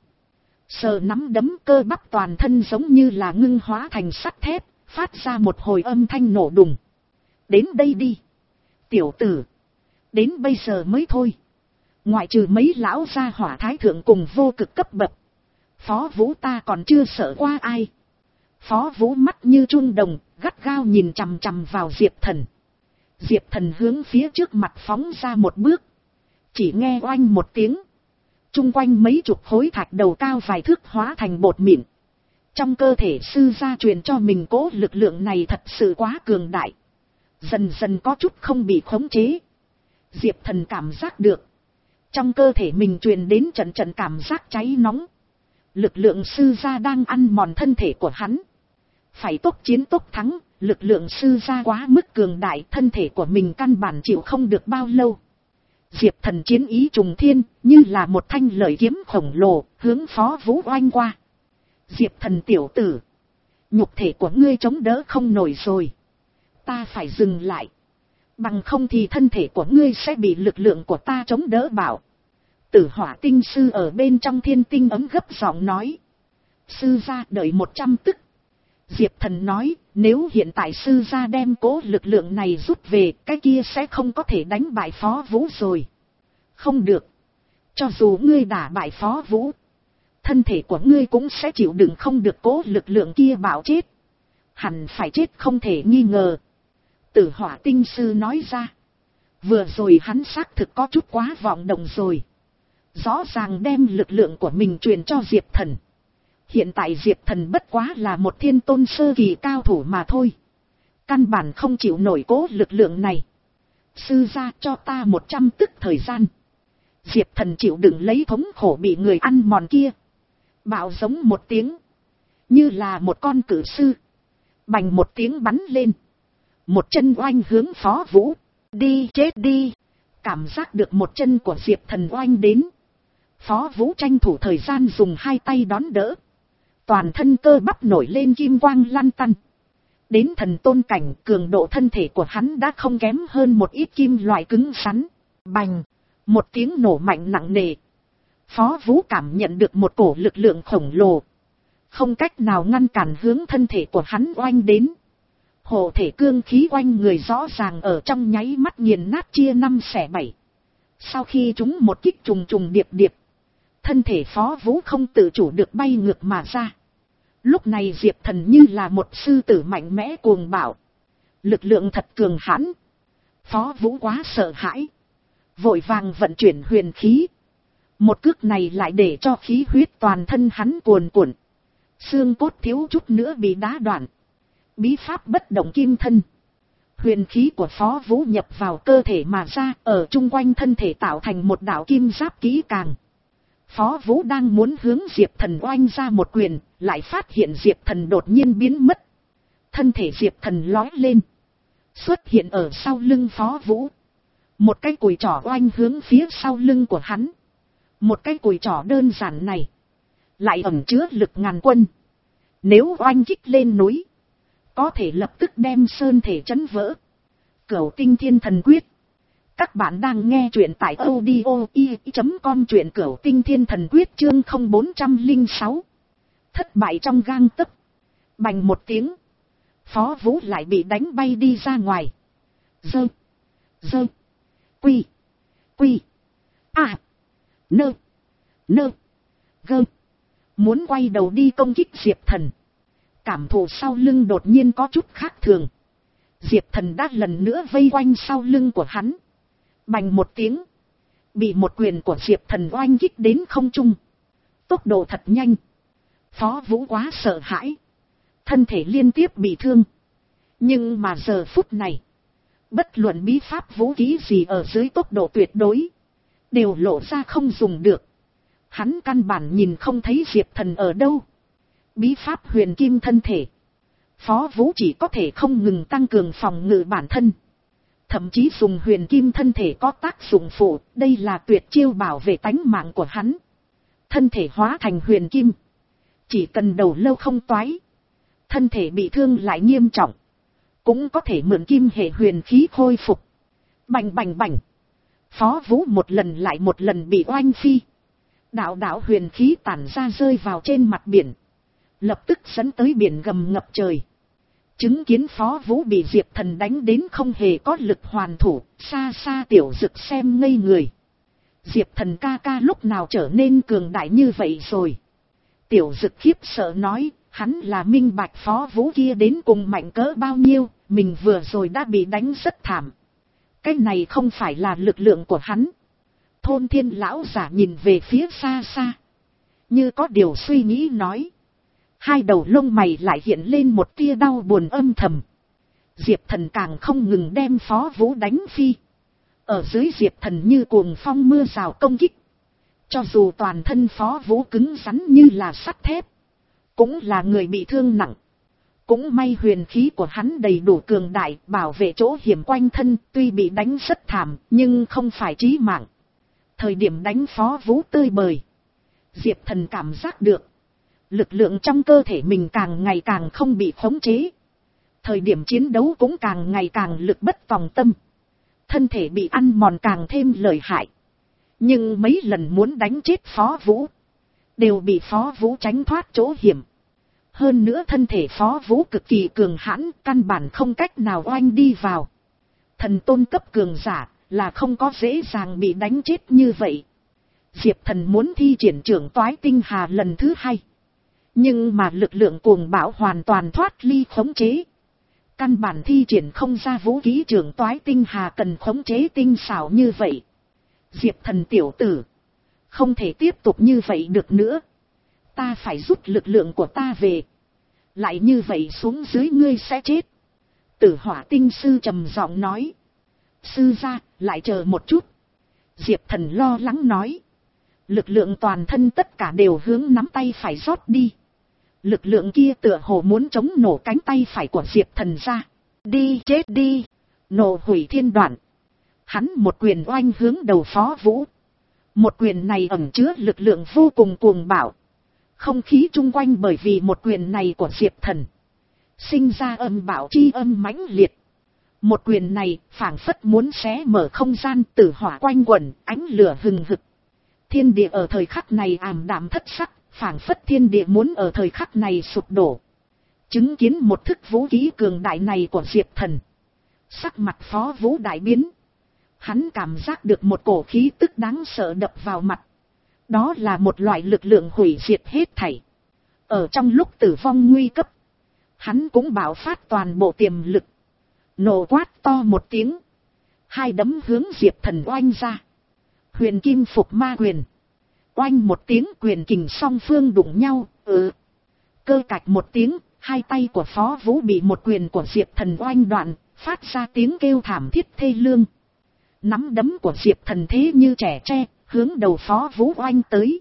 Sờ nắm đấm, cơ bắp toàn thân giống như là ngưng hóa thành sắt thép, phát ra một hồi âm thanh nổ đùng. Đến đây đi, tiểu tử. Đến bây giờ mới thôi. Ngoại trừ mấy lão gia hỏa thái thượng cùng vô cực cấp bậc, Phó Vũ ta còn chưa sợ qua ai. Phó Vũ mắt như chun đồng, gắt gao nhìn chằm chằm vào Diệp Thần. Diệp Thần hướng phía trước mặt phóng ra một bước. Chỉ nghe oanh một tiếng. Trung quanh mấy chục khối thạch đầu cao vài thước hóa thành bột mịn. Trong cơ thể sư gia truyền cho mình cố lực lượng này thật sự quá cường đại. Dần dần có chút không bị khống chế. Diệp Thần cảm giác được. Trong cơ thể mình truyền đến trận trận cảm giác cháy nóng. Lực lượng sư gia đang ăn mòn thân thể của hắn. Phải tốc chiến tốc thắng, lực lượng sư gia quá mức cường đại, thân thể của mình căn bản chịu không được bao lâu. Diệp Thần chiến ý trùng thiên, như là một thanh lợi kiếm khổng lồ, hướng Phó Vũ oanh qua. Diệp Thần tiểu tử, nhục thể của ngươi chống đỡ không nổi rồi. Ta phải dừng lại. Bằng không thì thân thể của ngươi sẽ bị lực lượng của ta chống đỡ bảo. Tử hỏa tinh sư ở bên trong thiên tinh ấm gấp giọng nói. Sư gia đợi một trăm tức. Diệp Thần nói, nếu hiện tại sư gia đem cố lực lượng này rút về, cái kia sẽ không có thể đánh bại Phó Vũ rồi. Không được. Cho dù ngươi đả bại Phó Vũ, thân thể của ngươi cũng sẽ chịu đựng không được cố lực lượng kia bạo chết. Hẳn phải chết không thể nghi ngờ. Tử hỏa tinh sư nói ra. Vừa rồi hắn xác thực có chút quá vọng động rồi. Rõ ràng đem lực lượng của mình truyền cho Diệp Thần. Hiện tại Diệp Thần bất quá là một thiên tôn sơ kỳ cao thủ mà thôi. Căn bản không chịu nổi cố lực lượng này. Sư gia cho ta một trăm tức thời gian. Diệp Thần chịu đựng lấy thống khổ bị người ăn mòn kia. Bạo giống một tiếng. Như là một con cử sư. Bành một tiếng bắn lên. Một chân oanh hướng Phó Vũ. Đi chết đi. Cảm giác được một chân của Diệp Thần oanh đến. Phó Vũ tranh thủ thời gian dùng hai tay đón đỡ. Toàn thân cơ bắp nổi lên kim quang lăn tăn. Đến thần tôn cảnh, cường độ thân thể của hắn đã không kém hơn một ít kim loại cứng rắn. Bành. Một tiếng nổ mạnh nặng nề. Phó Vũ cảm nhận được một cổ lực lượng khổng lồ. Không cách nào ngăn cản hướng thân thể của hắn oanh đến. Hộ thể cương khí oanh người rõ ràng ở trong nháy mắt nghiền nát chia năm xẻ bảy. Sau khi chúng một kích trùng trùng điệp điệp. Thân thể Phó Vũ không tự chủ được bay ngược mà ra. Lúc này Diệp Thần như là một sư tử mạnh mẽ cuồng bạo. Lực lượng thật cường hãn. Phó Vũ quá sợ hãi. Vội vàng vận chuyển huyền khí. Một cước này lại để cho khí huyết toàn thân hắn cuồn cuộn. Xương cốt thiếu chút nữa bị đá đoạn. Bí pháp bất động kim thân. Huyền khí của Phó Vũ nhập vào cơ thể mà ra, ở chung quanh thân thể tạo thành một đạo kim giáp kỹ càng. Phó Vũ đang muốn hướng Diệp Thần oanh ra một quyền, lại phát hiện Diệp Thần đột nhiên biến mất. Thân thể Diệp Thần lói lên. Xuất hiện ở sau lưng Phó Vũ. Một cái cùi trỏ oanh hướng phía sau lưng của hắn. Một cái cùi trỏ đơn giản này. Lại ẩn chứa lực ngàn quân. Nếu oanh kích lên núi. Có thể lập tức đem sơn thể chấn vỡ. Cửu Tinh Thiên Thần Quyết. Các bạn đang nghe truyện tại audio i chấm com, truyện Cửu Tinh Thiên Thần Quyết chương không bốn không sáu. Thất bại trong gang tấc. Bành một tiếng. Phó Vũ lại bị đánh bay đi ra ngoài. Dơ. Dơ. Quy. Quy. À. Nơ. Nơ. Gơ. Muốn quay đầu đi công kích Diệp Thần. Cảm thụ sau lưng đột nhiên có chút khác thường. Diệp Thần đã lần nữa vây quanh sau lưng của hắn. Bành một tiếng. Bị một quyền của Diệp Thần oanh kích đến không trung. Tốc độ thật nhanh. Phó Vũ quá sợ hãi. Thân thể liên tiếp bị thương. Nhưng mà giờ phút này. Bất luận bí pháp vũ khí gì ở dưới tốc độ tuyệt đối. Đều lộ ra không dùng được. Hắn căn bản nhìn không thấy Diệp Thần ở đâu. Bí pháp huyền kim thân thể. Phó Vũ chỉ có thể không ngừng tăng cường phòng ngự bản thân. Thậm chí dùng huyền kim thân thể có tác dụng phụ. Đây là tuyệt chiêu bảo vệ tánh mạng của hắn. Thân thể hóa thành huyền kim. Chỉ cần đầu lâu không toái. Thân thể bị thương lại nghiêm trọng. Cũng có thể mượn kim hệ huyền khí khôi phục. Bành bành bành. Phó Vũ một lần lại một lần bị oanh phi. Đạo đạo huyền khí tản ra rơi vào trên mặt biển. Lập tức dẫn tới biển gầm ngập trời. Chứng kiến Phó Vũ bị Diệp Thần đánh đến không hề có lực hoàn thủ. Xa xa Tiểu Dực xem ngây người. Diệp Thần ca ca lúc nào trở nên cường đại như vậy rồi. Tiểu Dực khiếp sợ nói. Hắn là minh bạch Phó Vũ kia đến cùng mạnh cỡ bao nhiêu. Mình vừa rồi đã bị đánh rất thảm. Cái này không phải là lực lượng của hắn. Thôn Thiên lão giả nhìn về phía xa xa. Như có điều suy nghĩ nói. Hai đầu lông mày lại hiện lên một tia đau buồn âm thầm. Diệp Thần càng không ngừng đem Phó Vũ đánh phi. Ở dưới Diệp Thần như cuồng phong mưa rào công kích. Cho dù toàn thân Phó Vũ cứng rắn như là sắt thép. Cũng là người bị thương nặng. Cũng may huyền khí của hắn đầy đủ cường đại, bảo vệ chỗ hiểm quanh thân, tuy bị đánh rất thảm, nhưng không phải chí mạng. Thời điểm đánh Phó Vũ tơi bời. Diệp Thần cảm giác được. Lực lượng trong cơ thể mình càng ngày càng không bị khống chế. Thời điểm chiến đấu cũng càng ngày càng lực bất tòng tâm. Thân thể bị ăn mòn càng thêm lợi hại. Nhưng mấy lần muốn đánh chết Phó Vũ. Đều bị Phó Vũ tránh thoát chỗ hiểm. Hơn nữa thân thể Phó Vũ cực kỳ cường hãn, căn bản không cách nào oanh đi vào. Thần tôn cấp cường giả là không có dễ dàng bị đánh chết như vậy. Diệp Thần muốn thi triển trưởng toái tinh hà lần thứ hai. Nhưng mà lực lượng cuồng bạo hoàn toàn thoát ly khống chế. Căn bản thi triển không ra vũ khí trưởng toái tinh hà cần khống chế tinh xảo như vậy. Diệp Thần tiểu tử. Không thể tiếp tục như vậy được nữa. Ta phải rút lực lượng của ta về. Lại như vậy xuống dưới ngươi sẽ chết. Tử Hỏa tinh sư trầm giọng nói. Sư gia, lại chờ một chút. Diệp Thần lo lắng nói. Lực lượng toàn thân tất cả đều hướng nắm tay phải rót đi. Lực lượng kia tựa hồ muốn chống nổ cánh tay phải của Diệp Thần ra. Đi chết đi. Nổ hủy thiên đoạn. Hắn một quyền oanh hướng đầu Phó Vũ. Một quyền này ẩn chứa lực lượng vô cùng cuồng bạo. Không khí chung quanh bởi vì một quyền này của Diệp Thần sinh ra âm bạo chi âm mãnh liệt. Một quyền này phảng phất muốn xé mở không gian, tử hỏa quanh quẩn, ánh lửa hừng hực. Thiên địa ở thời khắc này ảm đạm thất sắc, phảng phất thiên địa muốn ở thời khắc này sụp đổ. Chứng kiến một thức vũ khí cường đại này của Diệp Thần, sắc mặt Phó Vũ đại biến. Hắn cảm giác được một cổ khí tức đáng sợ đập vào mặt. Đó là một loại lực lượng hủy diệt hết thảy. Ở trong lúc tử vong nguy cấp, hắn cũng bạo phát toàn bộ tiềm lực. Nổ quát to một tiếng, hai đấm hướng Diệp Thần oanh ra. Huyền kim phục ma quyền. Oanh một tiếng, quyền kình song phương đụng nhau. Ừ. Cơ cạch một tiếng, hai tay của Phó Vũ bị một quyền của Diệp Thần oanh đoạn, phát ra tiếng kêu thảm thiết thê lương. Nắm đấm của Diệp Thần thế như trẻ tre, hướng đầu Phó Vũ oanh tới.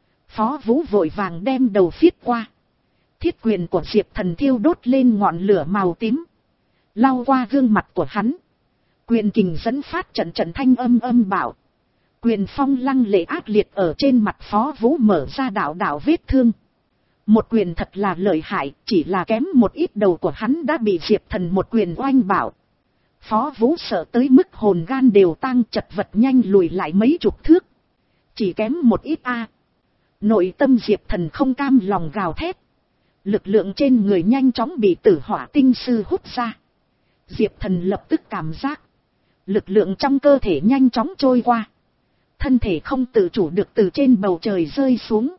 Phó Vũ vội vàng đem đầu phiết qua. Thiết quyền của Diệp Thần thiêu đốt lên ngọn lửa màu tím, lao qua gương mặt của hắn. Quyền kình dẫn phát trận trận thanh âm âm bạo. Quyền phong lăng lệ ác liệt ở trên mặt Phó Vũ mở ra đạo đạo vết thương. Một quyền thật là lợi hại, chỉ là kém một ít đầu của hắn đã bị Diệp Thần một quyền oanh bạo. Phó Vũ sợ tới mức hồn gan đều tang, chật vật nhanh lùi lại mấy chục thước. Chỉ kém một ít a. Nội tâm Diệp Thần không cam lòng gào thét. Lực lượng trên người nhanh chóng bị tử hỏa tinh sư hút ra. Diệp Thần lập tức cảm giác lực lượng trong cơ thể nhanh chóng trôi qua. Thân thể không tự chủ được từ trên bầu trời rơi xuống.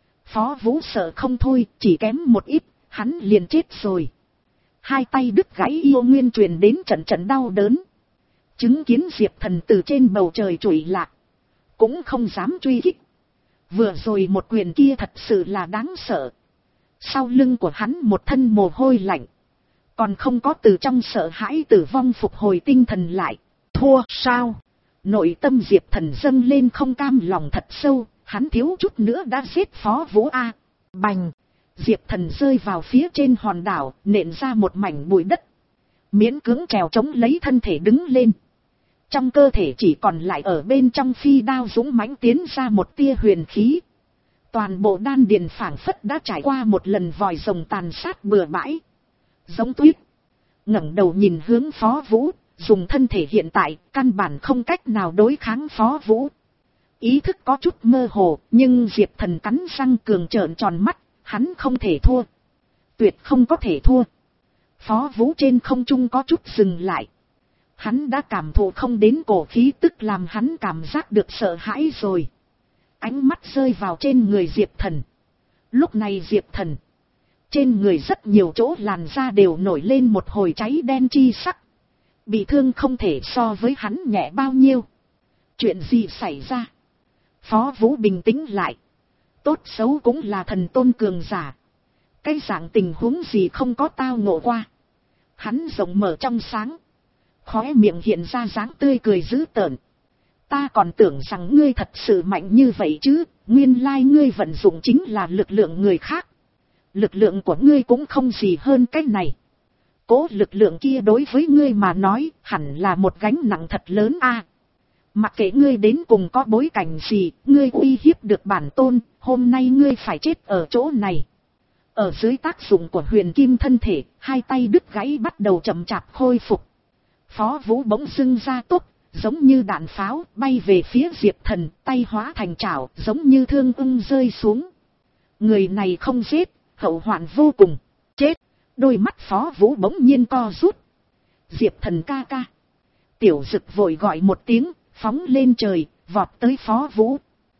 Phó Vũ sợ không thôi, chỉ kém một ít, hắn liền chết rồi. Hai tay đứt gãy yêu nguyên truyền đến trận trận đau đớn. Chứng kiến Diệp Thần từ trên bầu trời trụi lạc, cũng không dám truy kích. Vừa rồi một quyền kia thật sự là đáng sợ. Sau lưng của hắn một thân mồ hôi lạnh, còn không có từ trong sợ hãi tử vong phục hồi tinh thần lại. Thua sao? Nội tâm Diệp Thần dâng lên không cam lòng thật sâu, hắn thiếu chút nữa đã giết Phó Vũ a. Bành! Diệp Thần rơi vào phía trên hòn đảo, nện ra một mảnh bụi đất. Miễn cưỡng trèo chống lấy thân thể đứng lên. Trong cơ thể chỉ còn lại ở bên trong phi đao dũng mãnh tiến ra một tia huyền khí. Toàn bộ đan điền phảng phất đã trải qua một lần vòi rồng tàn sát bừa bãi. Giống tuyết. Ngẩng đầu nhìn hướng Phó Vũ, dùng thân thể hiện tại, căn bản không cách nào đối kháng Phó Vũ. Ý thức có chút mơ hồ, nhưng Diệp Thần cắn răng cường trợn tròn mắt, hắn không thể thua. Tuyệt không có thể thua. Phó Vũ trên không trung có chút dừng lại. Hắn đã cảm thụ không đến cổ khí tức làm hắn cảm giác được sợ hãi rồi. Ánh mắt rơi vào trên người Diệp Thần. Lúc này Diệp Thần, trên người rất nhiều chỗ làn da đều nổi lên một hồi cháy đen chi sắc. Bị thương không thể so với hắn nhẹ bao nhiêu. Chuyện gì xảy ra? Phó Vũ bình tĩnh lại. Tốt xấu cũng là thần tôn cường giả. Cái dạng tình huống gì không có tao ngộ qua. Hắn rộng mở trong sáng. Khóe miệng hiện ra dáng tươi cười dữ tợn. Ta còn tưởng rằng ngươi thật sự mạnh như vậy chứ. Nguyên lai ngươi vận dụng chính là lực lượng người khác. Lực lượng của ngươi cũng không gì hơn cái này. Cố lực lượng kia đối với ngươi mà nói hẳn là một gánh nặng thật lớn a. Mặc kệ ngươi đến cùng có bối cảnh gì, ngươi uy hiếp được bản tôn, hôm nay ngươi phải chết ở chỗ này. Ở dưới tác dụng của huyền kim thân thể, hai tay đứt gãy bắt đầu chậm chạp khôi phục. Phó Vũ bỗng dưng ra tốc, giống như đạn pháo, bay về phía Diệp Thần, tay hóa thành chảo, giống như thương ưng rơi xuống. Người này không giết, hậu hoạn vô cùng. Chết! Đôi mắt Phó Vũ bỗng nhiên co rút. Diệp Thần ca ca. Tiểu Dực vội gọi một tiếng, phóng lên trời, vọt tới Phó Vũ.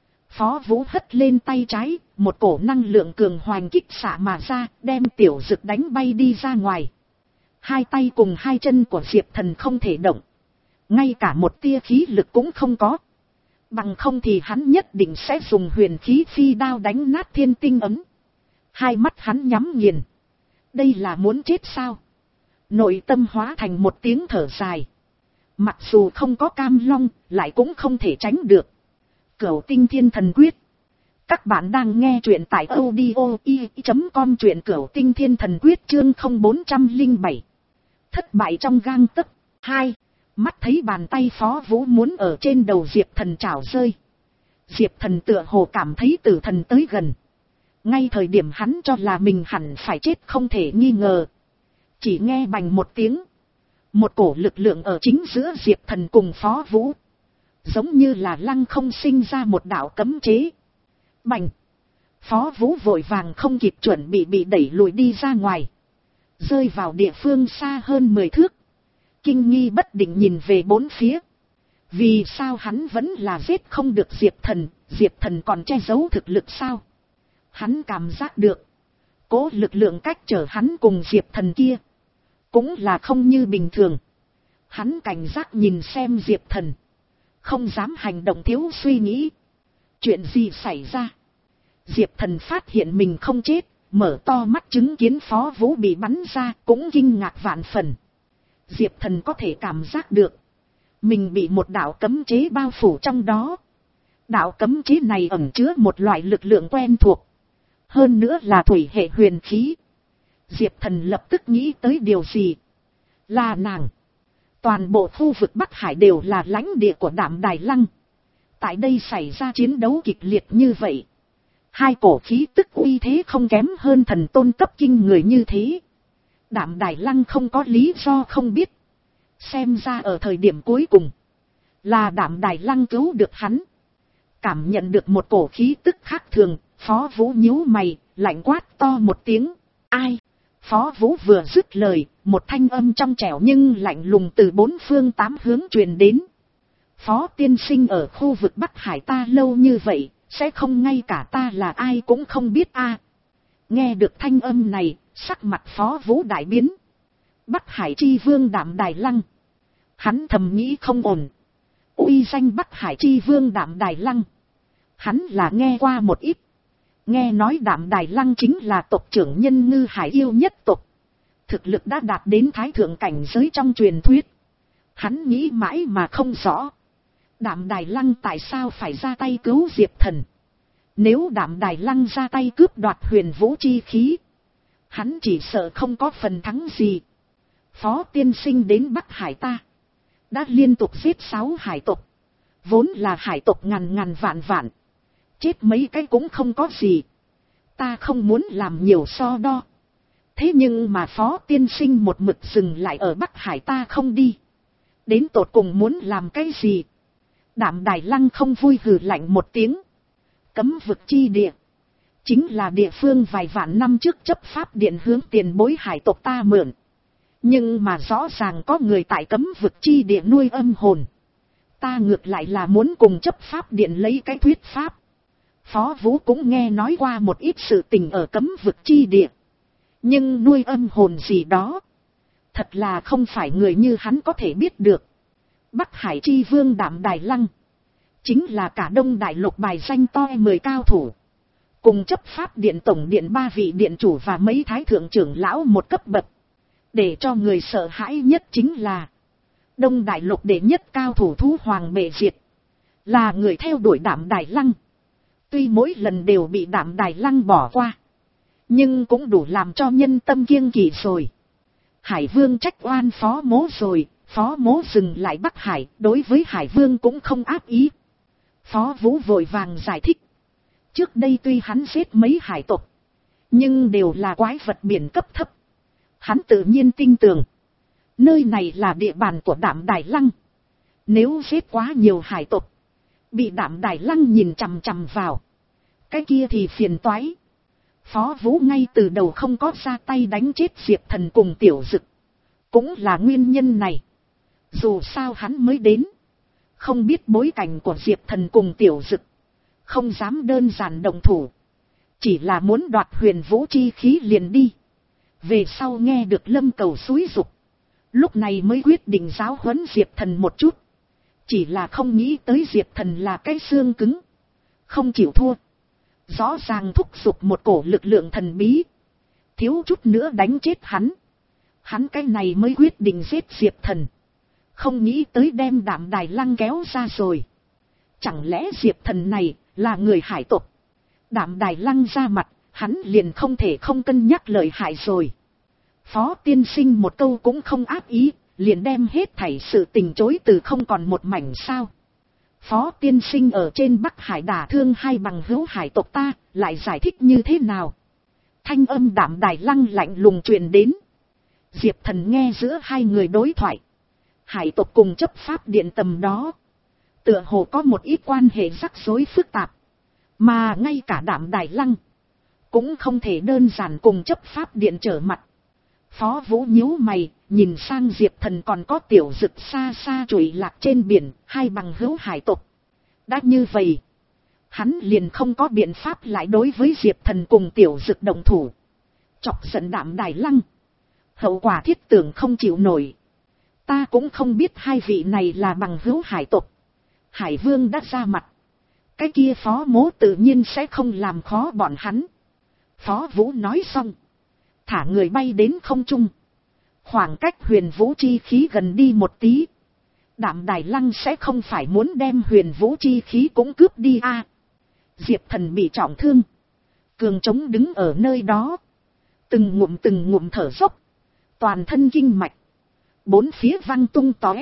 Phó Vũ hất lên tay trái, một cổ năng lượng cường hoành kích xạ mà ra, đem Tiểu Dực đánh bay đi ra ngoài. Hai tay cùng hai chân của Diệp Thần không thể động. Ngay cả một tia khí lực cũng không có. Bằng không thì hắn nhất định sẽ dùng huyền khí phi đao đánh nát thiên tinh ấm. Hai mắt hắn nhắm nghiền. Đây là muốn chết sao? Nội tâm hóa thành một tiếng thở dài. Mặc dù không có cam long, lại cũng không thể tránh được. Cửu Tinh Thiên Thần Quyết. Các bạn đang nghe truyện tại audio i chấm com, truyện Cửu Tinh Thiên Thần Quyết chương không bốn trăm lẻ bảy. Thất bại trong gang tấc. Hai. Mắt thấy bàn tay Phó Vũ muốn ở trên đầu Diệp Thần trảo rơi. Diệp Thần tựa hồ cảm thấy tử thần tới gần. Ngay thời điểm hắn cho là mình hẳn phải chết không thể nghi ngờ. Chỉ nghe bành một tiếng. Một cổ lực lượng ở chính giữa Diệp Thần cùng Phó Vũ. Giống như là lăng không sinh ra một đạo cấm chế. Bành. Phó Vũ vội vàng không kịp chuẩn bị bị đẩy lùi đi ra ngoài. Rơi vào địa phương xa hơn mười thước. Kinh nghi bất định nhìn về bốn phía. Vì sao hắn vẫn là giết không được Diệp Thần, Diệp Thần còn che giấu thực lực sao? Hắn cảm giác được. Cố lực lượng cách trở hắn cùng Diệp Thần kia. Cũng là không như bình thường. Hắn cảnh giác nhìn xem Diệp Thần. Không dám hành động thiếu suy nghĩ. Chuyện gì xảy ra? Diệp Thần phát hiện mình không chết. Mở to mắt chứng kiến Phó Vũ bị bắn ra cũng kinh ngạc vạn phần. Diệp Thần có thể cảm giác được. Mình bị một đạo cấm chế bao phủ trong đó. Đạo cấm chế này ẩn chứa một loại lực lượng quen thuộc. Hơn nữa là thủy hệ huyền khí. Diệp Thần lập tức nghĩ tới điều gì? Là nàng. Toàn bộ khu vực Bắc Hải đều là lãnh địa của Đạm Đài Lăng. Tại đây xảy ra chiến đấu kịch liệt như vậy. Hai cổ khí tức uy thế không kém hơn thần tôn cấp kinh người như thế. Đạm Đài Lăng không có lý do không biết. Xem ra ở thời điểm cuối cùng. Là Đạm Đài Lăng cứu được hắn. Cảm nhận được một cổ khí tức khác thường. Phó Vũ nhíu mày, lạnh quát to một tiếng. Ai? Phó Vũ vừa dứt lời. Một thanh âm trong trẻo nhưng lạnh lùng từ bốn phương tám hướng truyền đến. Phó tiên sinh ở khu vực Bắc Hải ta lâu như vậy. Sẽ không ngay cả ta là ai cũng không biết a. À, nghe được thanh âm này, sắc mặt Phó Vũ đại biến. Bắc Hải chi vương Đạm Đài Lăng. Hắn thầm nghĩ không ổn. Uy danh Bắc Hải chi vương Đạm Đài Lăng. Hắn là nghe qua một ít. Nghe nói Đạm Đài Lăng chính là tộc trưởng Nhân Ngư Hải yêu nhất tộc. Thực lực đã đạt đến thái thượng cảnh giới trong truyền thuyết. Hắn nghĩ mãi mà không rõ. Đạm Đài Lăng tại sao phải ra tay cứu Diệp Thần? Nếu Đạm Đài Lăng ra tay cướp đoạt huyền vũ chi khí, hắn chỉ sợ không có phần thắng gì. Phó tiên sinh đến Bắc Hải ta. Đã liên tục giết sáu hải tộc. Vốn là hải tộc ngàn ngàn vạn vạn. Chết mấy cái cũng không có gì. Ta không muốn làm nhiều so đo. Thế nhưng mà Phó tiên sinh một mực dừng lại ở Bắc Hải ta không đi. Đến tột cùng muốn làm cái gì? Đạm Đài Lăng không vui hừ lạnh một tiếng. Cấm vực chi địa. Chính là địa phương vài vạn năm trước chấp pháp điện hướng tiền bối hải tộc ta mượn. Nhưng mà rõ ràng có người tại cấm vực chi địa nuôi âm hồn. Ta ngược lại là muốn cùng chấp pháp điện lấy cái thuyết pháp. Phó Vũ cũng nghe nói qua một ít sự tình ở cấm vực chi địa. Nhưng nuôi âm hồn gì đó. Thật là không phải người như hắn có thể biết được. Bắc Hải chi vương Đạm Đài Lăng. Chính là cả Đông Đại Lục bài danh to mười cao thủ. Cùng chấp pháp điện tổng điện ba vị điện chủ và mấy thái thượng trưởng lão một cấp bậc. Để cho người sợ hãi nhất chính là Đông Đại Lục đệ nhất cao thủ Thú Hoàng Bệ Diệt. Là người theo đuổi Đạm Đài Lăng. Tuy mỗi lần đều bị Đạm Đài Lăng bỏ qua. Nhưng cũng đủ làm cho nhân tâm kiêng kỵ rồi. Hải Vương trách oan Phó Mố rồi. Phó Mố dừng lại Bắc Hải. Đối với Hải Vương cũng không áp ý. Phó Vũ vội vàng giải thích. Trước đây tuy hắn giết mấy hải tộc. Nhưng đều là quái vật biển cấp thấp. Hắn tự nhiên tin tưởng. Nơi này là địa bàn của Đạm Đài Lăng. Nếu giết quá nhiều hải tộc. Bị Đạm Đài Lăng nhìn chằm chằm vào. Cái kia thì phiền toái. Phó Vũ ngay từ đầu không có ra tay đánh chết Diệp Thần cùng Tiểu Dực. Cũng là nguyên nhân này. Dù sao hắn mới đến. Không biết bối cảnh của Diệp Thần cùng Tiểu Dực. Không dám đơn giản động thủ. Chỉ là muốn đoạt huyền vũ chi khí liền đi. Về sau nghe được Lâm Cầu xúi giục. Lúc này mới quyết định giáo huấn Diệp Thần một chút. Chỉ là không nghĩ tới Diệp Thần là cái xương cứng. Không chịu thua. Rõ ràng thúc giục một cổ lực lượng thần bí. Thiếu chút nữa đánh chết hắn. Hắn cái này mới quyết định giết Diệp Thần. Không nghĩ tới đem Đạm Đài Lăng kéo ra rồi. Chẳng lẽ Diệp Thần này là người hải tộc? Đạm Đài Lăng ra mặt, hắn liền không thể không cân nhắc lời hại rồi. Phó tiên sinh một câu cũng không áp ý, liền đem hết thảy sự tình chối từ không còn một mảnh sao. Phó tiên sinh ở trên Bắc Hải đả thương hai bằng hữu hải tộc ta, lại giải thích như thế nào? Thanh âm Đạm Đài Lăng lạnh lùng truyền đến. Diệp Thần nghe giữa hai người đối thoại. Hải tộc cùng chấp pháp điện tầm đó, tựa hồ có một ít quan hệ rắc rối phức tạp. Mà ngay cả Đạm Đài Lăng cũng không thể đơn giản cùng chấp pháp điện trở mặt. Phó Vũ nhíu mày, nhìn sang Diệp Thần còn có Tiểu Dực xa xa trụy lạc trên biển, hai bằng hữu hải tộc. Đã như vậy, hắn liền không có biện pháp lại đối với Diệp Thần cùng Tiểu Dực động thủ. Chọc giận Đạm Đài Lăng, hậu quả thiết tưởng không chịu nổi. Ta cũng không biết hai vị này là bằng hữu hải tộc. Hải Vương đã ra mặt, cái kia Phó Mỗ tự nhiên sẽ không làm khó bọn hắn. Phó Vũ nói xong, thả người bay đến không trung. Khoảng cách Huyền Vũ chi khí gần đi một tí. Đạm Đài Lăng sẽ không phải muốn đem Huyền Vũ chi khí cũng cướp đi a? À, Diệp Thần bị trọng thương, cường trống đứng ở nơi đó, từng ngụm từng ngụm thở dốc, toàn thân kinh mạch, bốn phía văng tung tóe.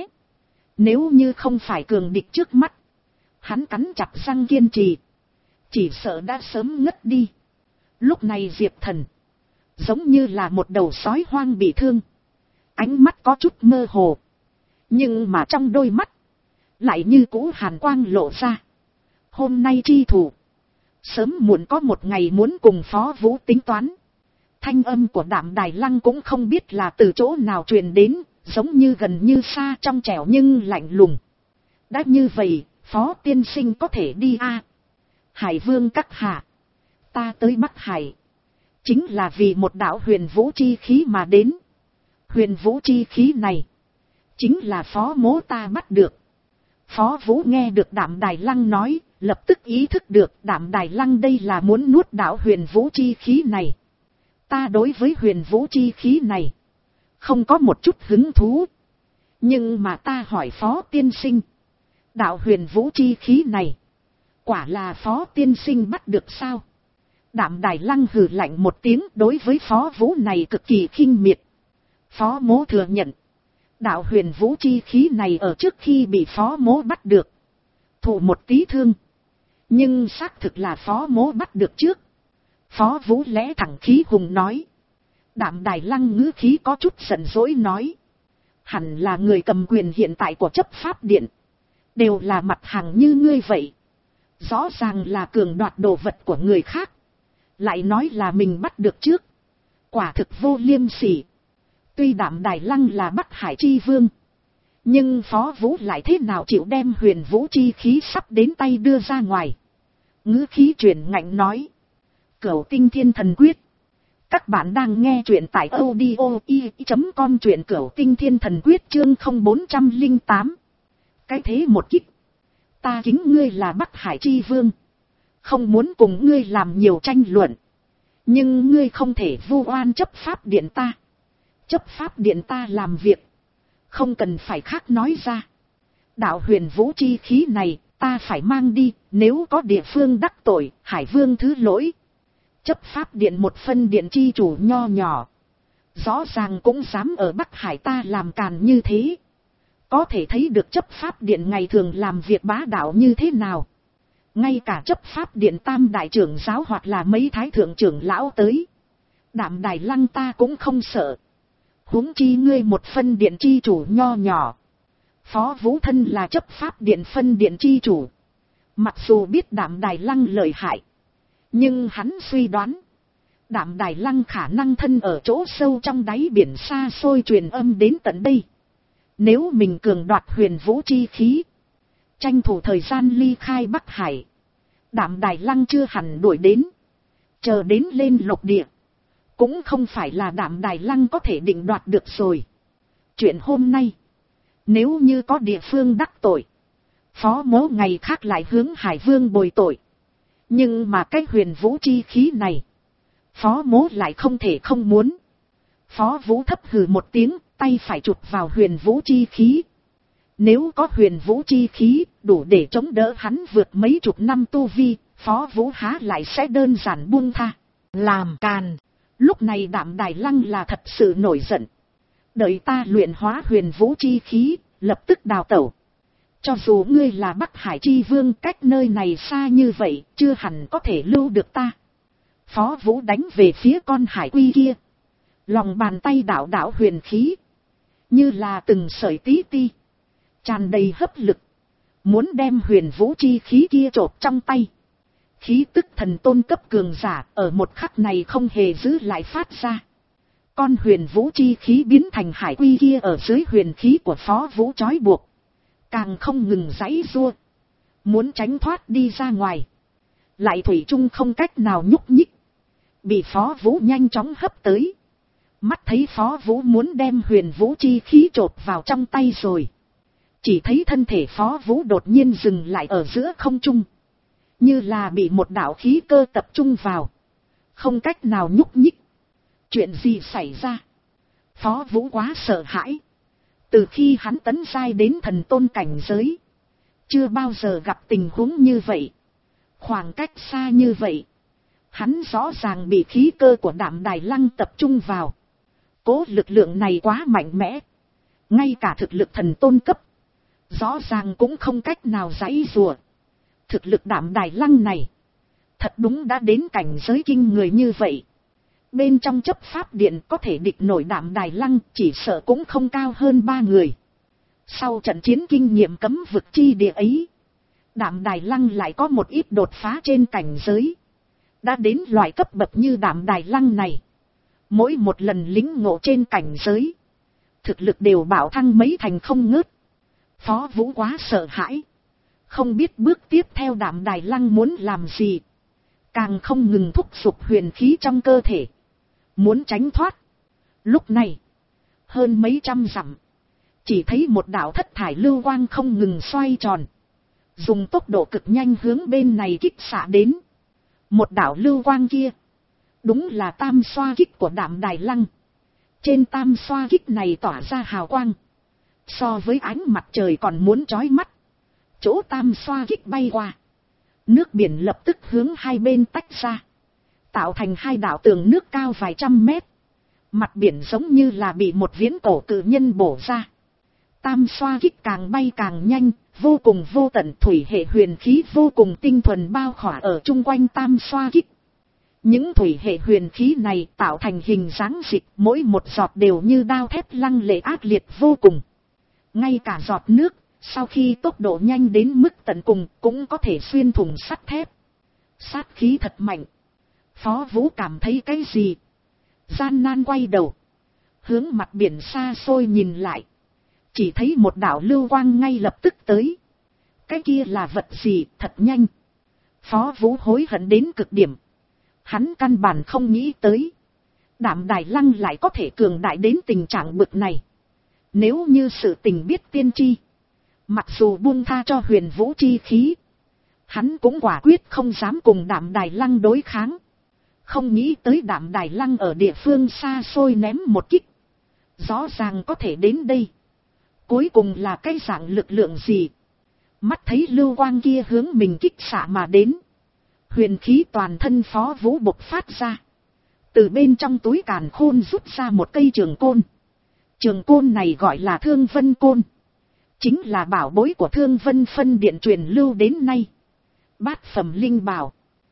Nếu như không phải cường địch trước mắt, hắn cắn chặt răng kiên trì, chỉ sợ đã sớm ngất đi. Lúc này Diệp Thần giống như là một đầu sói hoang bị thương, ánh mắt có chút mơ hồ, nhưng mà trong đôi mắt lại như cũ hàn quang lộ ra. Hôm nay chi thủ, sớm muộn có một ngày muốn cùng Phó Vũ tính toán. Thanh âm của Đạm Đài Lăng cũng không biết là từ chỗ nào truyền đến, giống như gần như xa trong trẻo nhưng lạnh lùng. Đã như vậy, Phó tiên sinh có thể đi a? À, Hải Vương các hạ, ta tới Bắc Hải chính là vì một đạo Huyền Vũ chi khí mà đến. Huyền Vũ chi khí này chính là Phó Mỗ ta bắt được. Phó Vũ nghe được Đạm Đài Lăng nói, lập tức ý thức được Đạm Đài Lăng đây là muốn nuốt đạo Huyền Vũ chi khí này. Ta đối với Huyền Vũ chi khí này không có một chút hứng thú. Nhưng mà ta hỏi Phó tiên sinh, đạo Huyền Vũ chi khí này quả là Phó tiên sinh bắt được sao? Đạm Đài Lăng hừ lạnh một tiếng, đối với Phó Vũ này cực kỳ khinh miệt. Phó Mỗ thừa nhận, đạo Huyền Vũ chi khí này ở trước khi bị Phó Mỗ bắt được, thụ một tí thương. Nhưng xác thực là Phó Mỗ bắt được trước. Phó Vũ lẽ thẳng khí hùng nói. Đạm Đài Lăng ngữ khí có chút giận dỗi nói. Hẳn là người cầm quyền hiện tại của chấp pháp điện, đều là mặt hàng như ngươi vậy. Rõ ràng là cường đoạt đồ vật của người khác, lại nói là mình bắt được trước. Quả thực vô liêm sỉ. Tuy Đạm Đài Lăng là Bắc Hải chi vương, nhưng Phó Vũ lại thế nào chịu đem Huyền Vũ chi khí sắp đến tay đưa ra ngoài. Ngữ khí truyền ngạnh nói. Cửu Tinh Thiên Thần Quyết. Các bạn đang nghe truyện tại audio i chấm com, truyện Cửu Tinh Thiên Thần Quyết chương không bốn không tám. Cái thế một kích, ta kính ngươi là Bắc Hải chi vương, không muốn cùng ngươi làm nhiều tranh luận. Nhưng ngươi không thể vu oan chấp pháp điện ta. Chấp pháp điện ta làm việc, không cần phải khác nói ra. Đạo Huyền Vũ chi khí này ta phải mang đi, nếu có địa phương đắc tội, Hải Vương thứ lỗi. Chấp pháp điện một phân điện chi chủ nho nhỏ, rõ ràng cũng dám ở Bắc Hải ta làm càn như thế. Có thể thấy được chấp pháp điện ngày thường làm việc bá đạo như thế nào. Ngay cả chấp pháp điện tam đại trưởng giáo hoặc là mấy thái thượng trưởng lão tới, Đạm Đài Lăng ta cũng không sợ. Huống chi ngươi một phân điện chi chủ nho nhỏ. Phó Vũ thân là chấp pháp điện phân điện chi chủ, mặc dù biết Đạm Đài Lăng lợi hại, nhưng hắn suy đoán Đạm Đài Lăng khả năng thân ở chỗ sâu trong đáy biển xa xôi truyền âm đến tận đây. Nếu mình cường đoạt Huyền Vũ chi khí, tranh thủ thời gian ly khai Bắc Hải, Đạm Đài Lăng chưa hẳn đuổi đến. Chờ đến lên lục địa, cũng không phải là Đạm Đài Lăng có thể định đoạt được rồi. Chuyện hôm nay, nếu như có địa phương đắc tội, Phó Mỗ ngày khác lại hướng Hải Vương bồi tội. Nhưng mà cái Huyền Vũ chi khí này, Phó Mỗ lại không thể không muốn. Phó Vũ thấp hừ một tiếng, tay phải chụp vào Huyền Vũ chi khí. Nếu có huyền vũ chi khí, đủ để chống đỡ hắn vượt mấy chục năm tu vi, Phó Vũ há lại sẽ đơn giản buông tha. Làm càn. Lúc này Đạm Đài Lăng là thật sự nổi giận. Đợi ta luyện hóa huyền vũ chi khí, lập tức đào tẩu. Cho dù ngươi là Bắc Hải chi vương, cách nơi này xa như vậy, chưa hẳn có thể lưu được ta. Phó Vũ đánh về phía con hải quy kia. Lòng bàn tay đảo đảo huyền khí. Như là từng sợi tí ti. Tràn đầy hấp lực. Muốn đem huyền vũ chi khí kia chộp trong tay. Khí tức thần tôn cấp cường giả ở một khắc này không hề giữ lại phát ra. Con huyền vũ chi khí biến thành hải quy kia ở dưới huyền khí của Phó Vũ trói buộc. Càng không ngừng giãy giụa. Muốn tránh thoát đi ra ngoài. Lại thủy chung không cách nào nhúc nhích. Bị Phó Vũ nhanh chóng hấp tới. Mắt thấy Phó Vũ muốn đem huyền vũ chi khí chộp vào trong tay rồi. Chỉ thấy thân thể Phó Vũ đột nhiên dừng lại ở giữa không trung. Như là bị một đạo khí cơ tập trung vào. Không cách nào nhúc nhích. Chuyện gì xảy ra? Phó Vũ quá sợ hãi. Từ khi hắn tấn giai đến thần tôn cảnh giới. Chưa bao giờ gặp tình huống như vậy. Khoảng cách xa như vậy. Hắn rõ ràng bị khí cơ của Đạm Đài Lăng tập trung vào. Cố lực lượng này quá mạnh mẽ. Ngay cả thực lực thần tôn cấp. Rõ ràng cũng không cách nào giãy giụa. Thực lực Đạm Đài Lăng này. Thật đúng đã đến cảnh giới kinh người như vậy. Bên trong chấp pháp điện có thể địch nổi Đạm Đài Lăng chỉ sợ cũng không cao hơn ba người. Sau trận chiến kinh nghiệm cấm vực chi địa ấy. Đạm Đài Lăng lại có một ít đột phá trên cảnh giới. Đã đến loại cấp bậc như Đạm Đài Lăng này. Mỗi một lần lính ngộ trên cảnh giới. Thực lực đều bảo thăng mấy thành không ngớt. Phó Vũ quá sợ hãi. Không biết bước tiếp theo Đạm Đài Lăng muốn làm gì. Càng không ngừng thúc giục huyền khí trong cơ thể. Muốn tránh thoát. Lúc này. Hơn mấy trăm dặm. Chỉ thấy một đạo thất thải lưu quang không ngừng xoay tròn. Dùng tốc độ cực nhanh hướng bên này kích xạ đến. Một đạo lưu quang kia. Đúng là tam xoa kích của Đạm Đài Lăng. Trên tam xoa kích này tỏa ra hào quang. So với ánh mặt trời còn muốn chói mắt. Chỗ tam xoa kích bay qua. Nước biển lập tức hướng hai bên tách ra. Tạo thành hai đạo tường nước cao vài trăm mét. Mặt biển giống như là bị một viễn cổ cự nhân bổ ra. Tam xoa kích càng bay càng nhanh. Vô cùng vô tận thủy hệ huyền khí vô cùng tinh thuần bao khỏa ở chung quanh tam xoa kích. Những thủy hệ huyền khí này tạo thành hình dáng dịch, mỗi một giọt đều như đao thép lăng lệ ác liệt vô cùng. Ngay cả giọt nước, sau khi tốc độ nhanh đến mức tận cùng cũng có thể xuyên thủng sắt thép. Sát khí thật mạnh. Phó Vũ cảm thấy cái gì? Gian nan quay đầu. Hướng mặt biển xa xôi nhìn lại. Chỉ thấy một đạo lưu quang ngay lập tức tới. Cái kia là vật gì thật nhanh. Phó Vũ hối hận đến cực điểm. Hắn căn bản không nghĩ tới. Đạm Đài Lăng lại có thể cường đại đến tình trạng bực này. Nếu như sự tình biết tiên tri. Mặc dù buông tha cho huyền vũ chi khí. Hắn cũng quả quyết không dám cùng Đạm Đài Lăng đối kháng. Không nghĩ tới Đạm Đài Lăng ở địa phương xa xôi ném một kích. Rõ ràng có thể đến đây. Cuối cùng là cái dạng lực lượng gì? Mắt thấy lưu quang kia hướng mình kích xạ mà đến. Huyền khí toàn thân Phó Vũ bộc phát ra. Từ bên trong túi càn khôn rút ra một cây trường côn. Trường côn này gọi là Thương Vân Côn. Chính là bảo bối của Thương Vân Phân Điện truyền lưu đến nay. Bát phẩm linh bảo.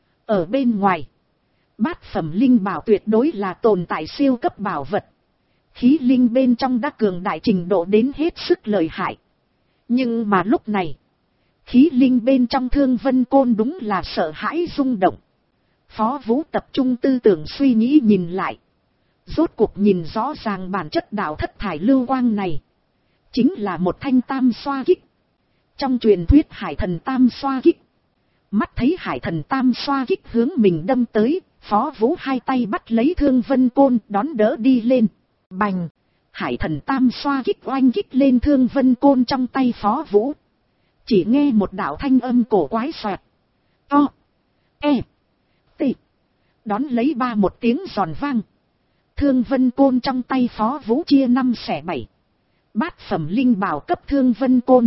Ở bên ngoài. Bát phẩm linh bảo tuyệt đối là tồn tại siêu cấp bảo vật. Khí linh bên trong đã cường đại trình độ đến hết sức lợi hại. Nhưng mà lúc này. Khí linh bên trong Thương Vân Côn đúng là sợ hãi rung động. Phó Vũ tập trung tư tưởng suy nghĩ nhìn lại. Rốt cuộc nhìn rõ ràng bản chất đạo thất thải lưu quang này. Chính là một thanh tam xoa kích. Trong truyền thuyết hải thần tam xoa kích. Mắt thấy hải thần tam xoa kích hướng mình đâm tới. Phó Vũ hai tay bắt lấy Thương Vân Côn đón đỡ đi lên. Bành! Hải thần tam xoa kích oanh kích lên Thương Vân Côn trong tay Phó Vũ. Chỉ nghe một đạo thanh âm cổ quái xoẹt. To. E. T. Đón lấy ba một tiếng giòn vang. Thương Vân Côn trong tay Phó Vũ chia năm xẻ bảy. Bát phẩm linh bảo cấp thương vân côn.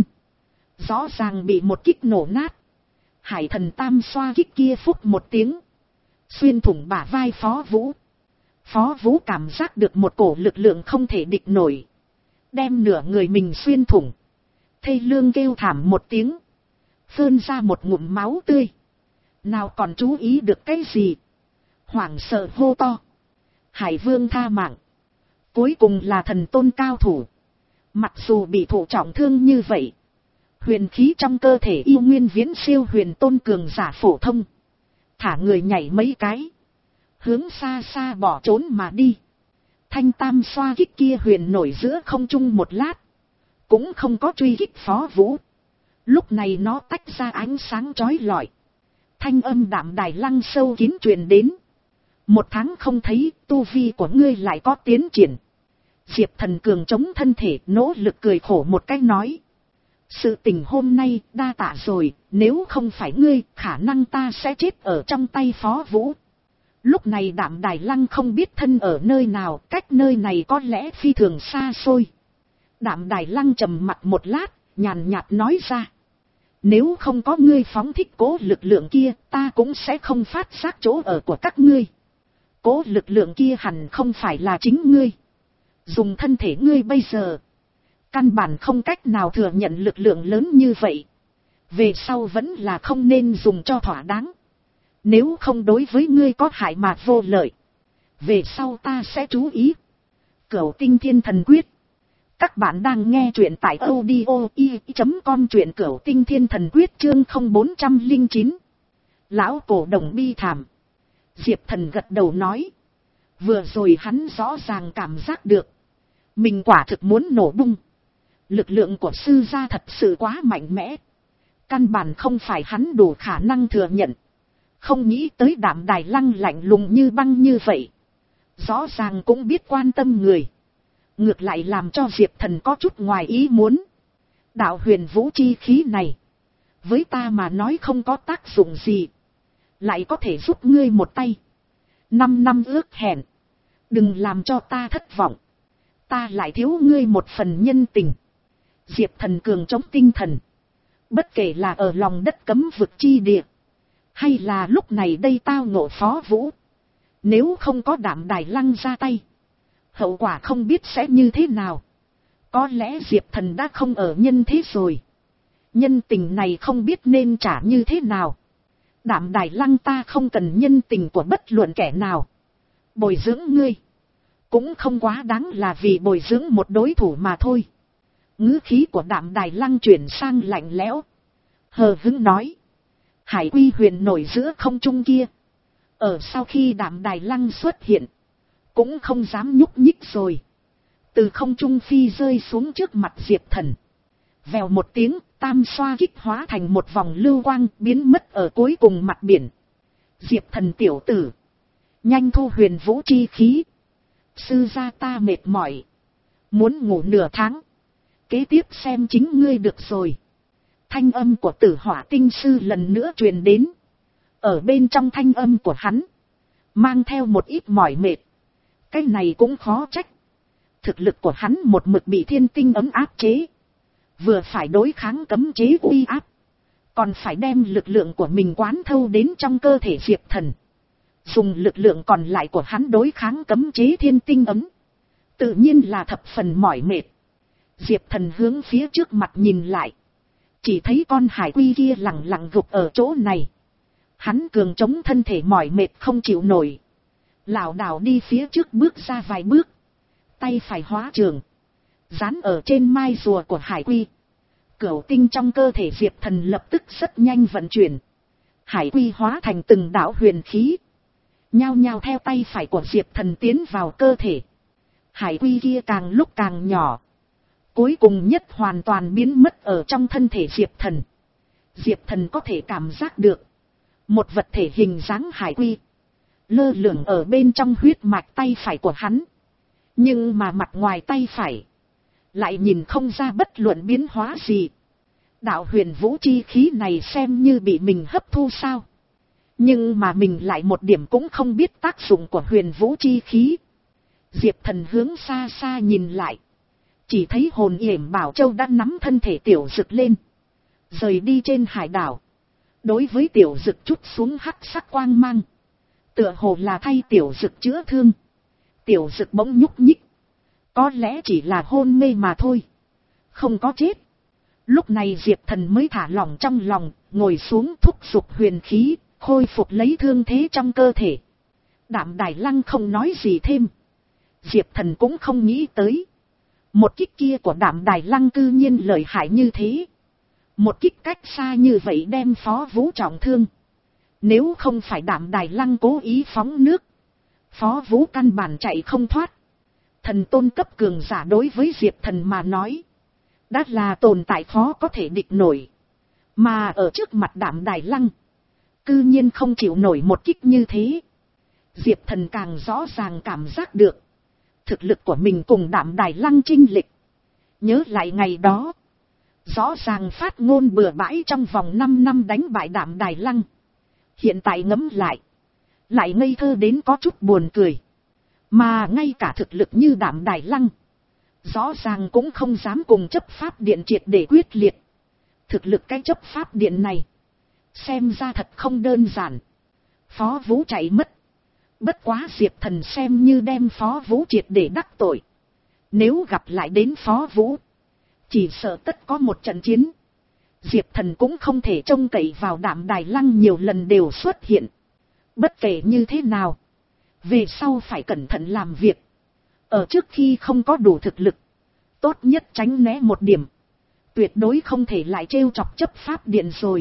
Rõ ràng bị một kích nổ nát. Hải thần tam xoa kích kia phúc một tiếng. Xuyên thủng bả vai Phó Vũ. Phó Vũ cảm giác được một cổ lực lượng không thể địch nổi. Đem nửa người mình xuyên thủng. Thê lương kêu thảm một tiếng. Phơn ra một ngụm máu tươi. Nào còn chú ý được cái gì. Hoảng sợ hô to. Hải vương tha mạng. Cuối cùng là thần tôn cao thủ. Mặc dù bị thụ trọng thương như vậy. Huyền khí trong cơ thể yêu nguyên viễn siêu huyền tôn cường giả phổ thông. Thả người nhảy mấy cái. Hướng xa xa bỏ trốn mà đi. Thanh tam xoa kích kia huyền nổi giữa không trung một lát. Cũng không có truy kích Phó Vũ. Lúc này nó tách ra ánh sáng chói lọi. Thanh âm đạm đài lăng sâu kín truyền đến. Một tháng không thấy, tu vi của ngươi lại có tiến triển. Diệp Thần cường chống thân thể, nỗ lực cười khổ một cách nói. Sự tình hôm nay đa tạ rồi, nếu không phải ngươi, khả năng ta sẽ chết ở trong tay Phó Vũ. Lúc này đạm đài lăng không biết thân ở nơi nào, cách nơi này có lẽ phi thường xa xôi. Đạm đài lăng trầm mặt một lát, nhàn nhạt nói ra. Nếu không có ngươi phóng thích cố lực lượng kia, ta cũng sẽ không phát giác chỗ ở của các ngươi. Cố lực lượng kia hẳn không phải là chính ngươi. Dùng thân thể ngươi bây giờ. Căn bản không cách nào thừa nhận lực lượng lớn như vậy. Về sau vẫn là không nên dùng cho thỏa đáng. Nếu không đối với ngươi có hại mà vô lợi. Về sau ta sẽ chú ý. Cửu Tinh Thiên Thần Quyết. Các bạn đang nghe truyện tại audio i chấm com truyện Cửu Tinh Thiên Thần Quyết chương không bốn trăm lẻ chín. Lão cổ đồng bi thảm. Diệp Thần gật đầu nói. Vừa rồi hắn rõ ràng cảm giác được. Mình quả thực muốn nổ bung. Lực lượng của sư gia thật sự quá mạnh mẽ. Căn bản không phải hắn đủ khả năng thừa nhận. Không nghĩ tới đạm đài lăng lạnh lùng như băng như vậy. Rõ ràng cũng biết quan tâm người. Ngược lại làm cho Diệp Thần có chút ngoài ý muốn. Đạo huyền vũ chi khí này. Với ta mà nói không có tác dụng gì. Lại có thể giúp ngươi một tay. Năm năm ước hẹn. Đừng làm cho ta thất vọng. Ta lại thiếu ngươi một phần nhân tình. Diệp Thần cường chống tinh thần. Bất kể là ở lòng đất cấm vực chi địa. Hay là lúc này đây tao ngộ Phó Vũ. Nếu không có đạm đài lăng ra tay. Hậu quả không biết sẽ như thế nào. Có lẽ Diệp Thần đã không ở nhân thế rồi. Nhân tình này không biết nên trả như thế nào. Đạm đài lăng ta không cần nhân tình của bất luận kẻ nào. Bồi dưỡng ngươi. Cũng không quá đáng là vì bồi dưỡng một đối thủ mà thôi. Ngữ khí của đạm đài lăng chuyển sang lạnh lẽo. Hờ hững nói. Hải Quy huyền nổi giữa không trung kia. Ở sau khi đạm đài lăng xuất hiện. Cũng không dám nhúc nhích rồi. Từ không trung phi rơi xuống trước mặt Diệp Thần. Vèo một tiếng, tam xoa kích hóa thành một vòng lưu quang biến mất ở cuối cùng mặt biển. Diệp Thần tiểu tử. Nhanh thu huyền vũ chi khí. Sư gia ta mệt mỏi. Muốn ngủ nửa tháng. Kế tiếp xem chính ngươi được rồi. Thanh âm của Tử Hỏa tinh sư lần nữa truyền đến. Ở bên trong thanh âm của hắn. Mang theo một ít mỏi mệt. Cái này cũng khó trách. Thực lực của hắn một mực bị thiên tinh ấm áp chế. Vừa phải đối kháng cấm chế uy áp. Còn phải đem lực lượng của mình quán thâu đến trong cơ thể Diệp Thần. Dùng lực lượng còn lại của hắn đối kháng cấm chế thiên tinh ấm. Tự nhiên là thập phần mỏi mệt. Diệp Thần hướng phía trước mặt nhìn lại. Chỉ thấy con hải quy kia lẳng lặng gục ở chỗ này. Hắn cường chống thân thể mỏi mệt không chịu nổi. Lảo đảo đi phía trước bước ra vài bước. Tay phải hóa trường. Dán ở trên mai rùa của hải quy. Cửu tinh trong cơ thể Diệp Thần lập tức rất nhanh vận chuyển. Hải quy hóa thành từng đạo huyền khí. Nhao nhao theo tay phải của Diệp Thần tiến vào cơ thể. Hải quy kia càng lúc càng nhỏ. Cuối cùng nhất hoàn toàn biến mất ở trong thân thể Diệp Thần. Diệp Thần có thể cảm giác được. Một vật thể hình dáng hải quy. Lơ lửng ở bên trong huyết mạch tay phải của hắn. Nhưng mà mặt ngoài tay phải. Lại nhìn không ra bất luận biến hóa gì. Đạo huyền vũ chi khí này xem như bị mình hấp thu sao. Nhưng mà mình lại một điểm cũng không biết tác dụng của huyền vũ chi khí. Diệp Thần hướng xa xa nhìn lại. Chỉ thấy hồn yểm bảo châu đã nắm thân thể tiểu dực lên, rời đi trên hải đảo. Đối với tiểu dực chút xuống hắc sắc quang mang, tựa hồ là thay tiểu dực chữa thương. Tiểu dực bỗng nhúc nhích, có lẽ chỉ là hôn mê mà thôi, không có chết. Lúc này Diệp Thần mới thả lỏng trong lòng, ngồi xuống thúc giục huyền khí, khôi phục lấy thương thế trong cơ thể. Đạm Đài Lăng không nói gì thêm. Diệp Thần cũng không nghĩ tới, một kích kia của Đạm Đài Lăng cư nhiên lợi hại như thế. Một kích cách xa như vậy đem Phó Vũ trọng thương. Nếu không phải Đạm Đài Lăng cố ý phóng nước, Phó Vũ căn bản chạy không thoát. Thần tôn cấp cường giả đối với Diệp Thần mà nói, đã là tồn tại khó có thể địch nổi. Mà ở trước mặt Đạm Đài Lăng, cư nhiên không chịu nổi một kích như thế. Diệp Thần càng rõ ràng cảm giác được thực lực của mình cùng Đạm Đài Lăng chênh lệch. Nhớ lại ngày đó, rõ ràng phát ngôn bừa bãi trong vòng năm năm đánh bại Đạm Đài Lăng. Hiện tại ngẫm lại, lại ngây thơ đến có chút buồn cười. Mà ngay cả thực lực như Đạm Đài Lăng, rõ ràng cũng không dám cùng chấp pháp điện triệt để quyết liệt. Thực lực cái chấp pháp điện này, xem ra thật không đơn giản. Phó Vũ chạy mất. Bất quá Diệp Thần xem như đem Phó Vũ triệt để đắc tội. Nếu gặp lại đến Phó Vũ, chỉ sợ tất có một trận chiến. Diệp Thần cũng không thể trông cậy vào Đạm Đài Lăng nhiều lần đều xuất hiện. Bất kể như thế nào, về sau phải cẩn thận làm việc. Ở trước khi không có đủ thực lực, tốt nhất tránh né một điểm. Tuyệt đối không thể lại trêu chọc chấp pháp điện rồi.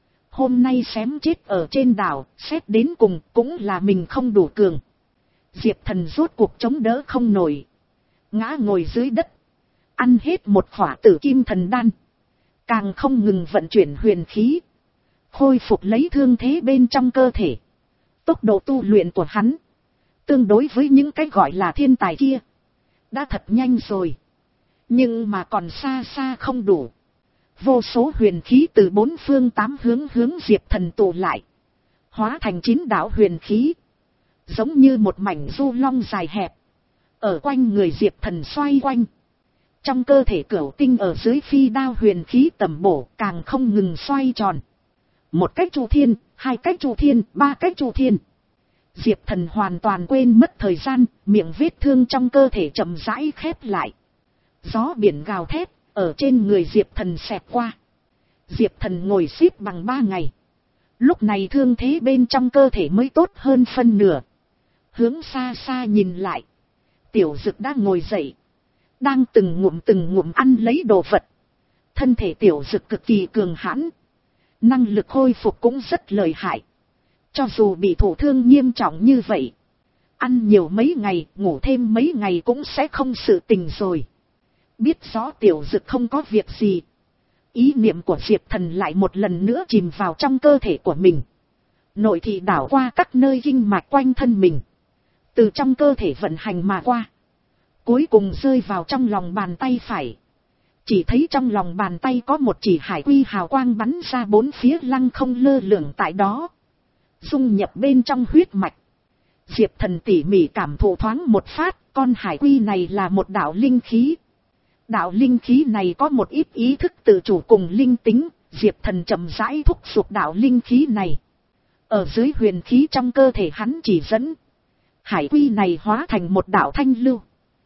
Hôm nay xém chết ở trên đảo, xét đến cùng cũng là mình không đủ cường. Diệp Thần rốt cuộc chống đỡ không nổi, ngã ngồi dưới đất, ăn hết một khỏa tử kim thần đan, càng không ngừng vận chuyển huyền khí, khôi phục lấy thương thế bên trong cơ thể. Tốc độ tu luyện của hắn, tương đối với những cái gọi là thiên tài kia, đã thật nhanh rồi. Nhưng mà còn xa xa không đủ. Vô số huyền khí từ bốn phương tám hướng hướng Diệp Thần tụ lại, hóa thành chín đạo huyền khí, giống như một mảnh du long dài hẹp, ở quanh người Diệp Thần xoay quanh. Trong cơ thể cửu tinh ở dưới phi đao huyền khí tầm bổ càng không ngừng xoay tròn. Một cách chu thiên, hai cách chu thiên, ba cách chu thiên. Diệp Thần hoàn toàn quên mất thời gian, miệng vết thương trong cơ thể chậm rãi khép lại. Gió biển gào thét, ở trên người Diệp Thần xẹt qua. Diệp Thần ngồi xếp bằng ba ngày. Lúc này thương thế bên trong cơ thể mới tốt hơn phân nửa. Hướng xa xa nhìn lại, tiểu dực đã ngồi dậy, đang từng ngụm từng ngụm ăn lấy đồ vật. Thân thể tiểu dực cực kỳ cường hãn, năng lực khôi phục cũng rất lợi hại. Cho dù bị thổ thương nghiêm trọng như vậy, ăn nhiều mấy ngày, ngủ thêm mấy ngày cũng sẽ không sự tình rồi. Biết rõ tiểu dực không có việc gì, ý niệm của Diệp Thần lại một lần nữa chìm vào trong cơ thể của mình. Nội thị đảo qua các nơi kinh mạch quanh thân mình, từ trong cơ thể vận hành mà qua, cuối cùng rơi vào trong lòng bàn tay phải. Chỉ thấy trong lòng bàn tay có một chỉ hải quy hào quang bắn ra bốn phía, lăng không lơ lửng tại đó, dung nhập bên trong huyết mạch. Diệp Thần tỉ mỉ cảm thụ thoáng một phát, con hải quy này là một đạo linh khí. Đạo linh khí này có một ít ý thức tự chủ cùng linh tính. Diệp Thần chậm rãi thúc giục đạo linh khí này. Ở dưới huyền khí trong cơ thể hắn chỉ dẫn, hải quy này hóa thành một đạo thanh lưu,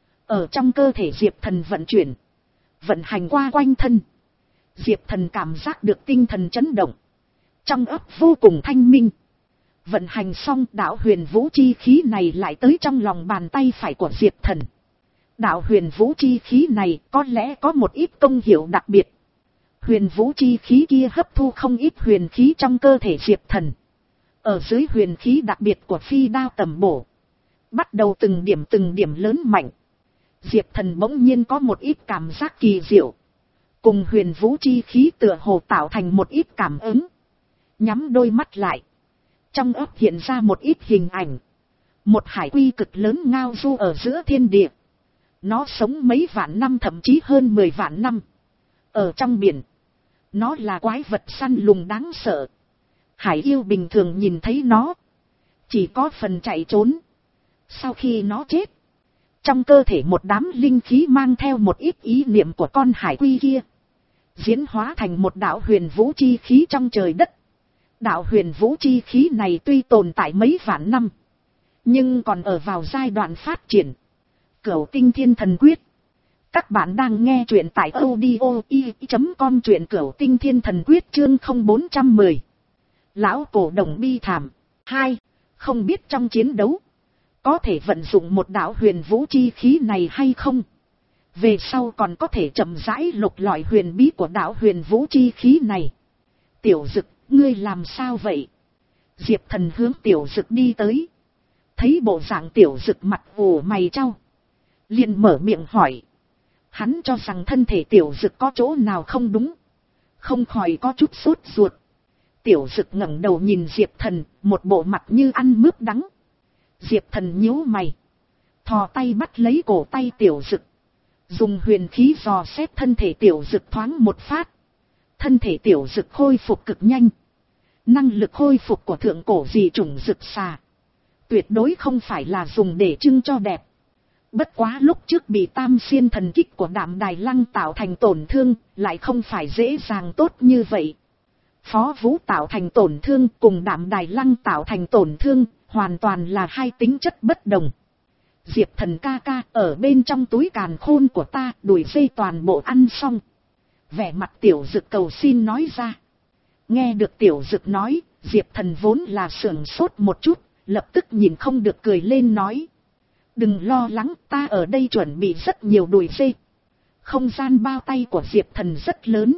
ở trong cơ thể Diệp Thần vận chuyển, vận hành qua quanh thân. Diệp Thần cảm giác được tinh thần chấn động, trong óc vô cùng thanh minh. Vận hành xong, đạo huyền vũ chi khí này lại tới trong lòng bàn tay phải của Diệp Thần. Đạo huyền vũ chi khí này có lẽ có một ít công hiệu đặc biệt. Huyền vũ chi khí kia hấp thu không ít huyền khí trong cơ thể Diệp Thần. Ở dưới huyền khí đặc biệt của phi đao tầm bổ, bắt đầu từng điểm từng điểm lớn mạnh. Diệp Thần bỗng nhiên có một ít cảm giác kỳ diệu, cùng huyền vũ chi khí tựa hồ tạo thành một ít cảm ứng. Nhắm đôi mắt lại, trong óc hiện ra một ít hình ảnh. Một hải quy cực lớn ngao du ở giữa thiên địa. Nó sống mấy vạn năm, thậm chí hơn mười vạn năm. Ở trong biển, nó là quái vật săn lùng đáng sợ. Hải yêu bình thường nhìn thấy nó, chỉ có phần chạy trốn. Sau khi nó chết, Trong cơ thể một đám linh khí mang theo một ít ý niệm của con hải quy kia, diễn hóa thành một đạo huyền vũ chi khí trong trời đất. Đạo huyền vũ chi khí này tuy tồn tại mấy vạn năm, nhưng còn ở vào giai đoạn phát triển. Cửu Tinh Thiên Thần Quyết. Các bạn đang nghe truyện tại audio i chấm com, truyện Cửu Tinh Thiên Thần Quyết chương không bốn trăm mười. Lão cổ đồng bi thảm. Hai. Không biết trong chiến đấu có thể vận dụng một đạo huyền vũ chi khí này hay không? Về sau còn có thể chậm rãi lục lọi huyền bí của đạo huyền vũ chi khí này. Tiểu Dực, ngươi làm sao vậy? Diệp Thần hướng Tiểu Dực đi tới. Thấy bộ dạng Tiểu Dực mặt ủ mày chau, liền mở miệng hỏi. Hắn cho rằng thân thể Tiểu Dực có chỗ nào không đúng, không khỏi có chút sốt ruột. Tiểu Dực ngẩng đầu nhìn Diệp Thần, một bộ mặt như ăn mướp đắng. Diệp Thần nhíu mày, thò tay bắt lấy cổ tay Tiểu Dực, dùng huyền khí dò xét thân thể Tiểu Dực thoáng một phát. Thân thể Tiểu Dực khôi phục cực nhanh. Năng lực khôi phục của thượng cổ dị chủng Dực xà tuyệt đối không phải là dùng để trưng cho đẹp. Bất quá lúc trước bị tam xiên thần kích của Đạm Đài Lăng tạo thành tổn thương, lại không phải dễ dàng tốt như vậy. Phó Vũ tạo thành tổn thương cùng Đạm Đài Lăng tạo thành tổn thương, hoàn toàn là hai tính chất bất đồng. Diệp Thần ca ca, ở bên trong túi càn khôn của ta, đùi dây toàn bộ ăn xong. Vẻ mặt Tiểu Dực cầu xin nói ra. Nghe được Tiểu Dực nói, Diệp Thần vốn là sưởng sốt một chút, lập tức nhìn không được cười lên nói. Đừng lo lắng, ta ở đây chuẩn bị rất nhiều đùi dây. Không gian bao tay của Diệp Thần rất lớn.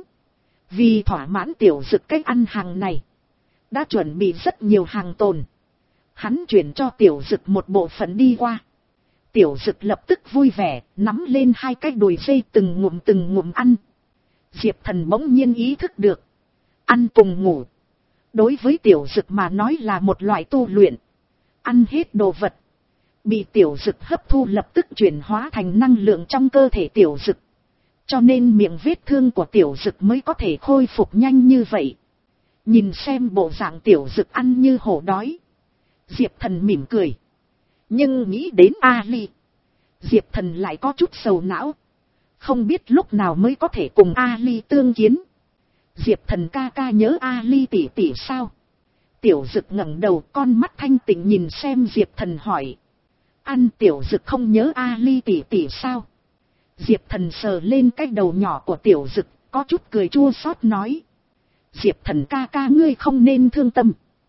Vì thỏa mãn Tiểu Dực cách ăn hàng này, đã chuẩn bị rất nhiều hàng tồn. Hắn chuyển cho Tiểu Dực một bộ phận đi qua. Tiểu Dực lập tức vui vẻ, nắm lên hai cái đùi dây từng ngụm từng ngụm ăn. Diệp Thần bỗng nhiên ý thức được, ăn cùng ngủ đối với Tiểu Dực mà nói là một loại tu luyện. Ăn hết đồ vật bị Tiểu Dực hấp thu lập tức chuyển hóa thành năng lượng trong cơ thể Tiểu Dực. Cho nên miệng vết thương của Tiểu Dực mới có thể khôi phục nhanh như vậy. Nhìn xem bộ dạng Tiểu Dực ăn như hổ đói, Diệp Thần mỉm cười. Nhưng nghĩ đến Ali, Diệp Thần lại có chút sầu não. Không biết lúc nào mới có thể cùng Ali tương kiến. Diệp Thần ca ca nhớ Ali tỷ tỷ sao? Tiểu Dực ngẩng đầu, con mắt thanh tịnh nhìn xem Diệp Thần hỏi. Ăn Tiểu Dực không nhớ Ali tỷ tỷ sao? Diệp Thần sờ lên cái đầu nhỏ của Tiểu Dực, có chút cười chua xót nói. Diệp Thần ca ca ngươi không nên thương tâm.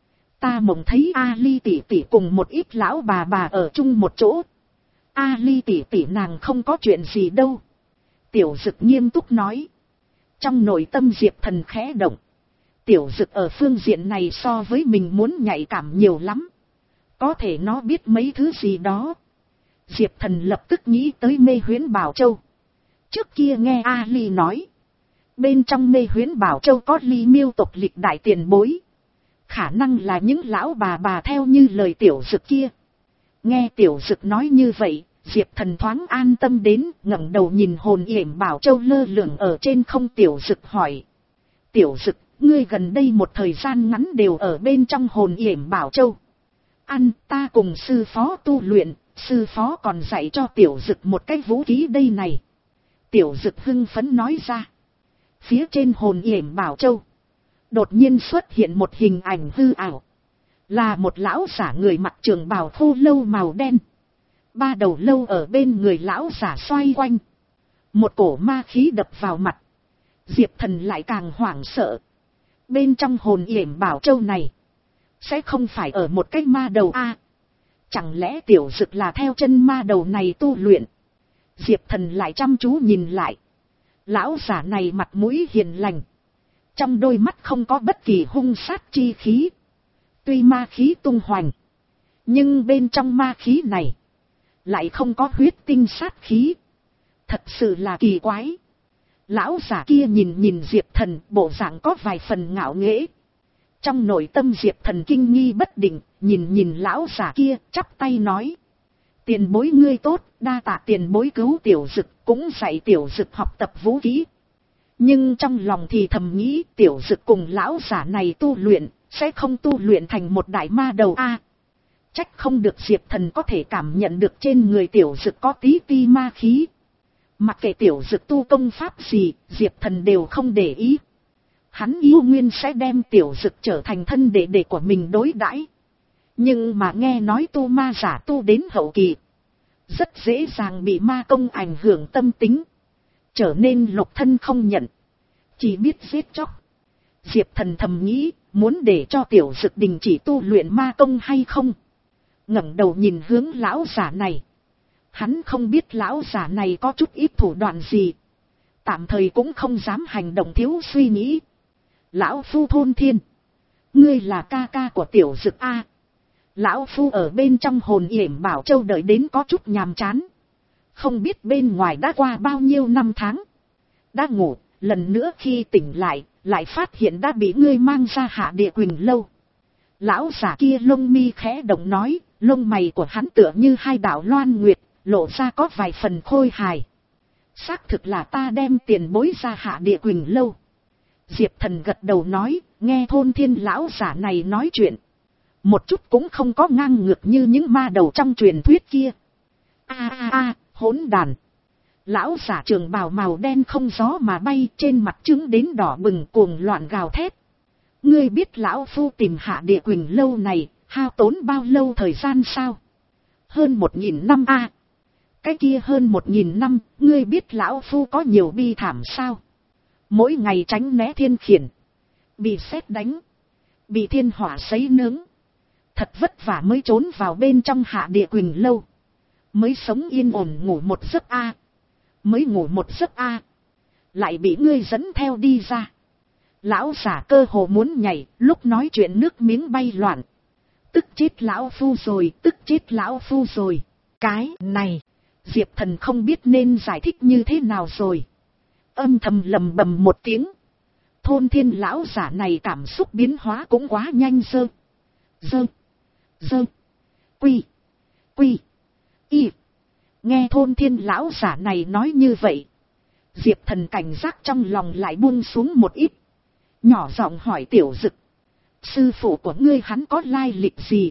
Ta mộng thấy Ali tỷ tỷ cùng một ít lão bà bà ở chung một chỗ. Ali tỷ tỷ nàng không có chuyện gì đâu. Tiểu Dực nghiêm túc nói. Trong nội tâm Diệp Thần khẽ động. Tiểu Dực ở phương diện này so với mình muốn nhạy cảm nhiều lắm. Có thể nó biết mấy thứ gì đó. Diệp Thần lập tức nghĩ tới Mê Huyễn Bảo Châu. Trước kia nghe Ali nói, bên trong Mê Huyễn Bảo Châu có Ly Miêu tộc lịch đại tiền bối. Khả năng là những lão bà bà theo như lời Tiểu Dực kia. Nghe Tiểu Dực nói như vậy, Diệp Thần thoáng an tâm đến, ngẩng đầu nhìn hồn yểm Bảo Châu lơ lửng ở trên không. Tiểu Dực hỏi. Tiểu Dực, ngươi gần đây một thời gian ngắn đều ở bên trong hồn yểm Bảo Châu. Ăn, ta cùng sư phó tu luyện, sư phó còn dạy cho Tiểu Dực một cái vũ khí đây này. Tiểu Dực hưng phấn nói ra. Phía trên hồn yểm Bảo Châu, đột nhiên xuất hiện một hình ảnh hư ảo. Là một lão giả người mặc trường bào khô lâu màu đen. Ba đầu lâu ở bên người lão giả xoay quanh. Một cổ ma khí đập vào mặt. Diệp Thần lại càng hoảng sợ. Bên trong hồn yểm Bảo Châu này, sẽ không phải ở một cái ma đầu a? À, chẳng lẽ Tiểu Dực là theo chân ma đầu này tu luyện? Diệp Thần lại chăm chú nhìn lại. Lão giả này mặt mũi hiền lành, trong đôi mắt không có bất kỳ hung sát chi khí. Tuy ma khí tung hoành, nhưng bên trong ma khí này lại không có huyết tinh sát khí. Thật sự là kỳ quái. Lão giả kia nhìn nhìn Diệp Thần, bộ dạng có vài phần ngạo nghễ. Trong nội tâm Diệp Thần kinh nghi bất định, nhìn nhìn lão giả kia, chắp tay nói. Tiền bối ngươi tốt, đa tạ tiền bối cứu Tiểu Dực, cũng dạy Tiểu Dực học tập vũ khí. Nhưng trong lòng thì thầm nghĩ Tiểu Dực cùng lão giả này tu luyện, sẽ không tu luyện thành một đại ma đầu a. À, Trách không được Diệp Thần có thể cảm nhận được trên người tiểu dực có tí ti ma khí. Mặc kệ tiểu dực tu công pháp gì, Diệp Thần đều không để ý. Hắn yêu nguyên sẽ đem tiểu dực trở thành thân đệ đệ của mình đối đãi. Nhưng mà nghe nói tu ma giả tu đến hậu kỳ, rất dễ dàng bị ma công ảnh hưởng tâm tính, trở nên lục thân không nhận, chỉ biết giết chóc. Diệp Thần thầm nghĩ, muốn để cho tiểu dực đình chỉ tu luyện ma công hay không. Ngẩng đầu nhìn hướng lão giả này. Hắn không biết lão giả này có chút ít thủ đoạn gì, tạm thời cũng không dám hành động thiếu suy nghĩ. Lão phu Thôn Thiên, ngươi là ca ca của tiểu dực A. Lão phu ở bên trong Hồn Yểm Bảo Châu đợi đến có chút nhàm chán. Không biết bên ngoài đã qua bao nhiêu năm tháng. Đã ngủ, lần nữa khi tỉnh lại, lại phát hiện đã bị ngươi mang ra Hạ Địa Quỳnh Lâu. Lão giả kia lông mi khẽ động nói, lông mày của hắn tựa như hai đạo loan nguyệt, lộ ra có vài phần khôi hài. Xác thực là ta đem tiền bối ra Hạ Địa Quỳnh Lâu. Diệp Thần gật đầu nói, nghe Thôn Thiên lão giả này nói chuyện, một chút cũng không có ngang ngược như những ma đầu trong truyền thuyết kia. A a a, hỗn đàn. Lão giả trường bào màu đen không gió mà bay, trên mặt trứng đến đỏ bừng, cuồng loạn gào thét. Ngươi biết lão phu tìm Hạ Địa Quỳnh Lâu này hao tốn bao lâu thời gian sao? Hơn một nghìn năm a. Cái kia hơn một nghìn năm, ngươi biết lão phu có nhiều bi thảm sao? Mỗi ngày tránh né thiên khiển, bị sét đánh, bị thiên hỏa sấy nướng, thật vất vả mới trốn vào bên trong Hạ Địa Quỳnh Lâu, mới sống yên ổn ngủ một giấc a. Mới ngủ một giấc a, lại bị ngươi dẫn theo đi ra. Lão giả cơ hồ muốn nhảy, lúc nói chuyện nước miếng bay loạn. Tức chết lão phu rồi, tức chết lão phu rồi. Cái này, Diệp Thần không biết nên giải thích như thế nào rồi. Âm thầm lầm bầm một tiếng. Thôn Thiên lão giả này cảm xúc biến hóa cũng quá nhanh. Dơ, dơ, dơ, quy, quy, y. Nghe Thôn Thiên lão giả này nói như vậy, Diệp Thần cảnh giác trong lòng lại buông xuống một ít. Nhỏ giọng hỏi tiểu dực, sư phụ của ngươi hắn có lai lịch gì?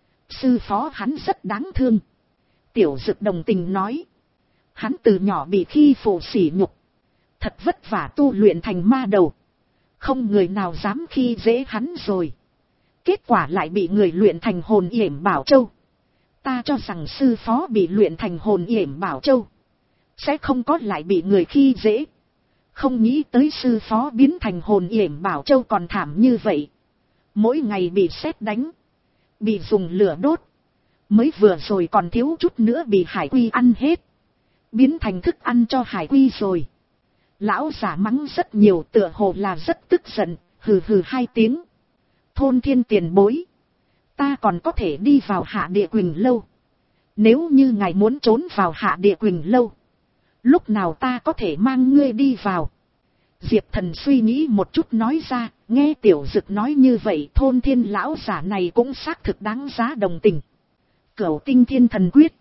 Sư phó hắn rất đáng thương. Tiểu dực đồng tình nói, hắn từ nhỏ bị khi phụ sỉ nhục, thật vất vả tu luyện thành ma đầu, không người nào dám khi dễ hắn rồi. Kết quả lại bị người luyện thành Hồn Yểm Bảo Châu. Ta cho rằng sư phó bị luyện thành Hồn Yểm Bảo Châu sẽ không có lại bị người khi dễ. Không nghĩ tới sư phó biến thành Hồn Yểm Bảo Châu còn thảm như vậy. Mỗi ngày bị sét đánh, bị dùng lửa đốt, mới vừa rồi còn thiếu chút nữa bị hải quy ăn hết, biến thành thức ăn cho hải quy rồi. Lão giả mắng rất nhiều, tựa hồ là rất tức giận, hừ hừ hai tiếng. Thôn Thiên tiền bối, ta còn có thể đi vào Hạ Địa Quỳnh Lâu. Nếu như ngài muốn trốn vào Hạ Địa Quỳnh Lâu, lúc nào ta có thể mang ngươi đi vào? Diệp Thần suy nghĩ một chút nói ra, nghe tiểu dực nói như vậy, Thôn Thiên lão giả này cũng xác thực đáng giá đồng tình. Cửu Tinh Thiên Thần Quyết,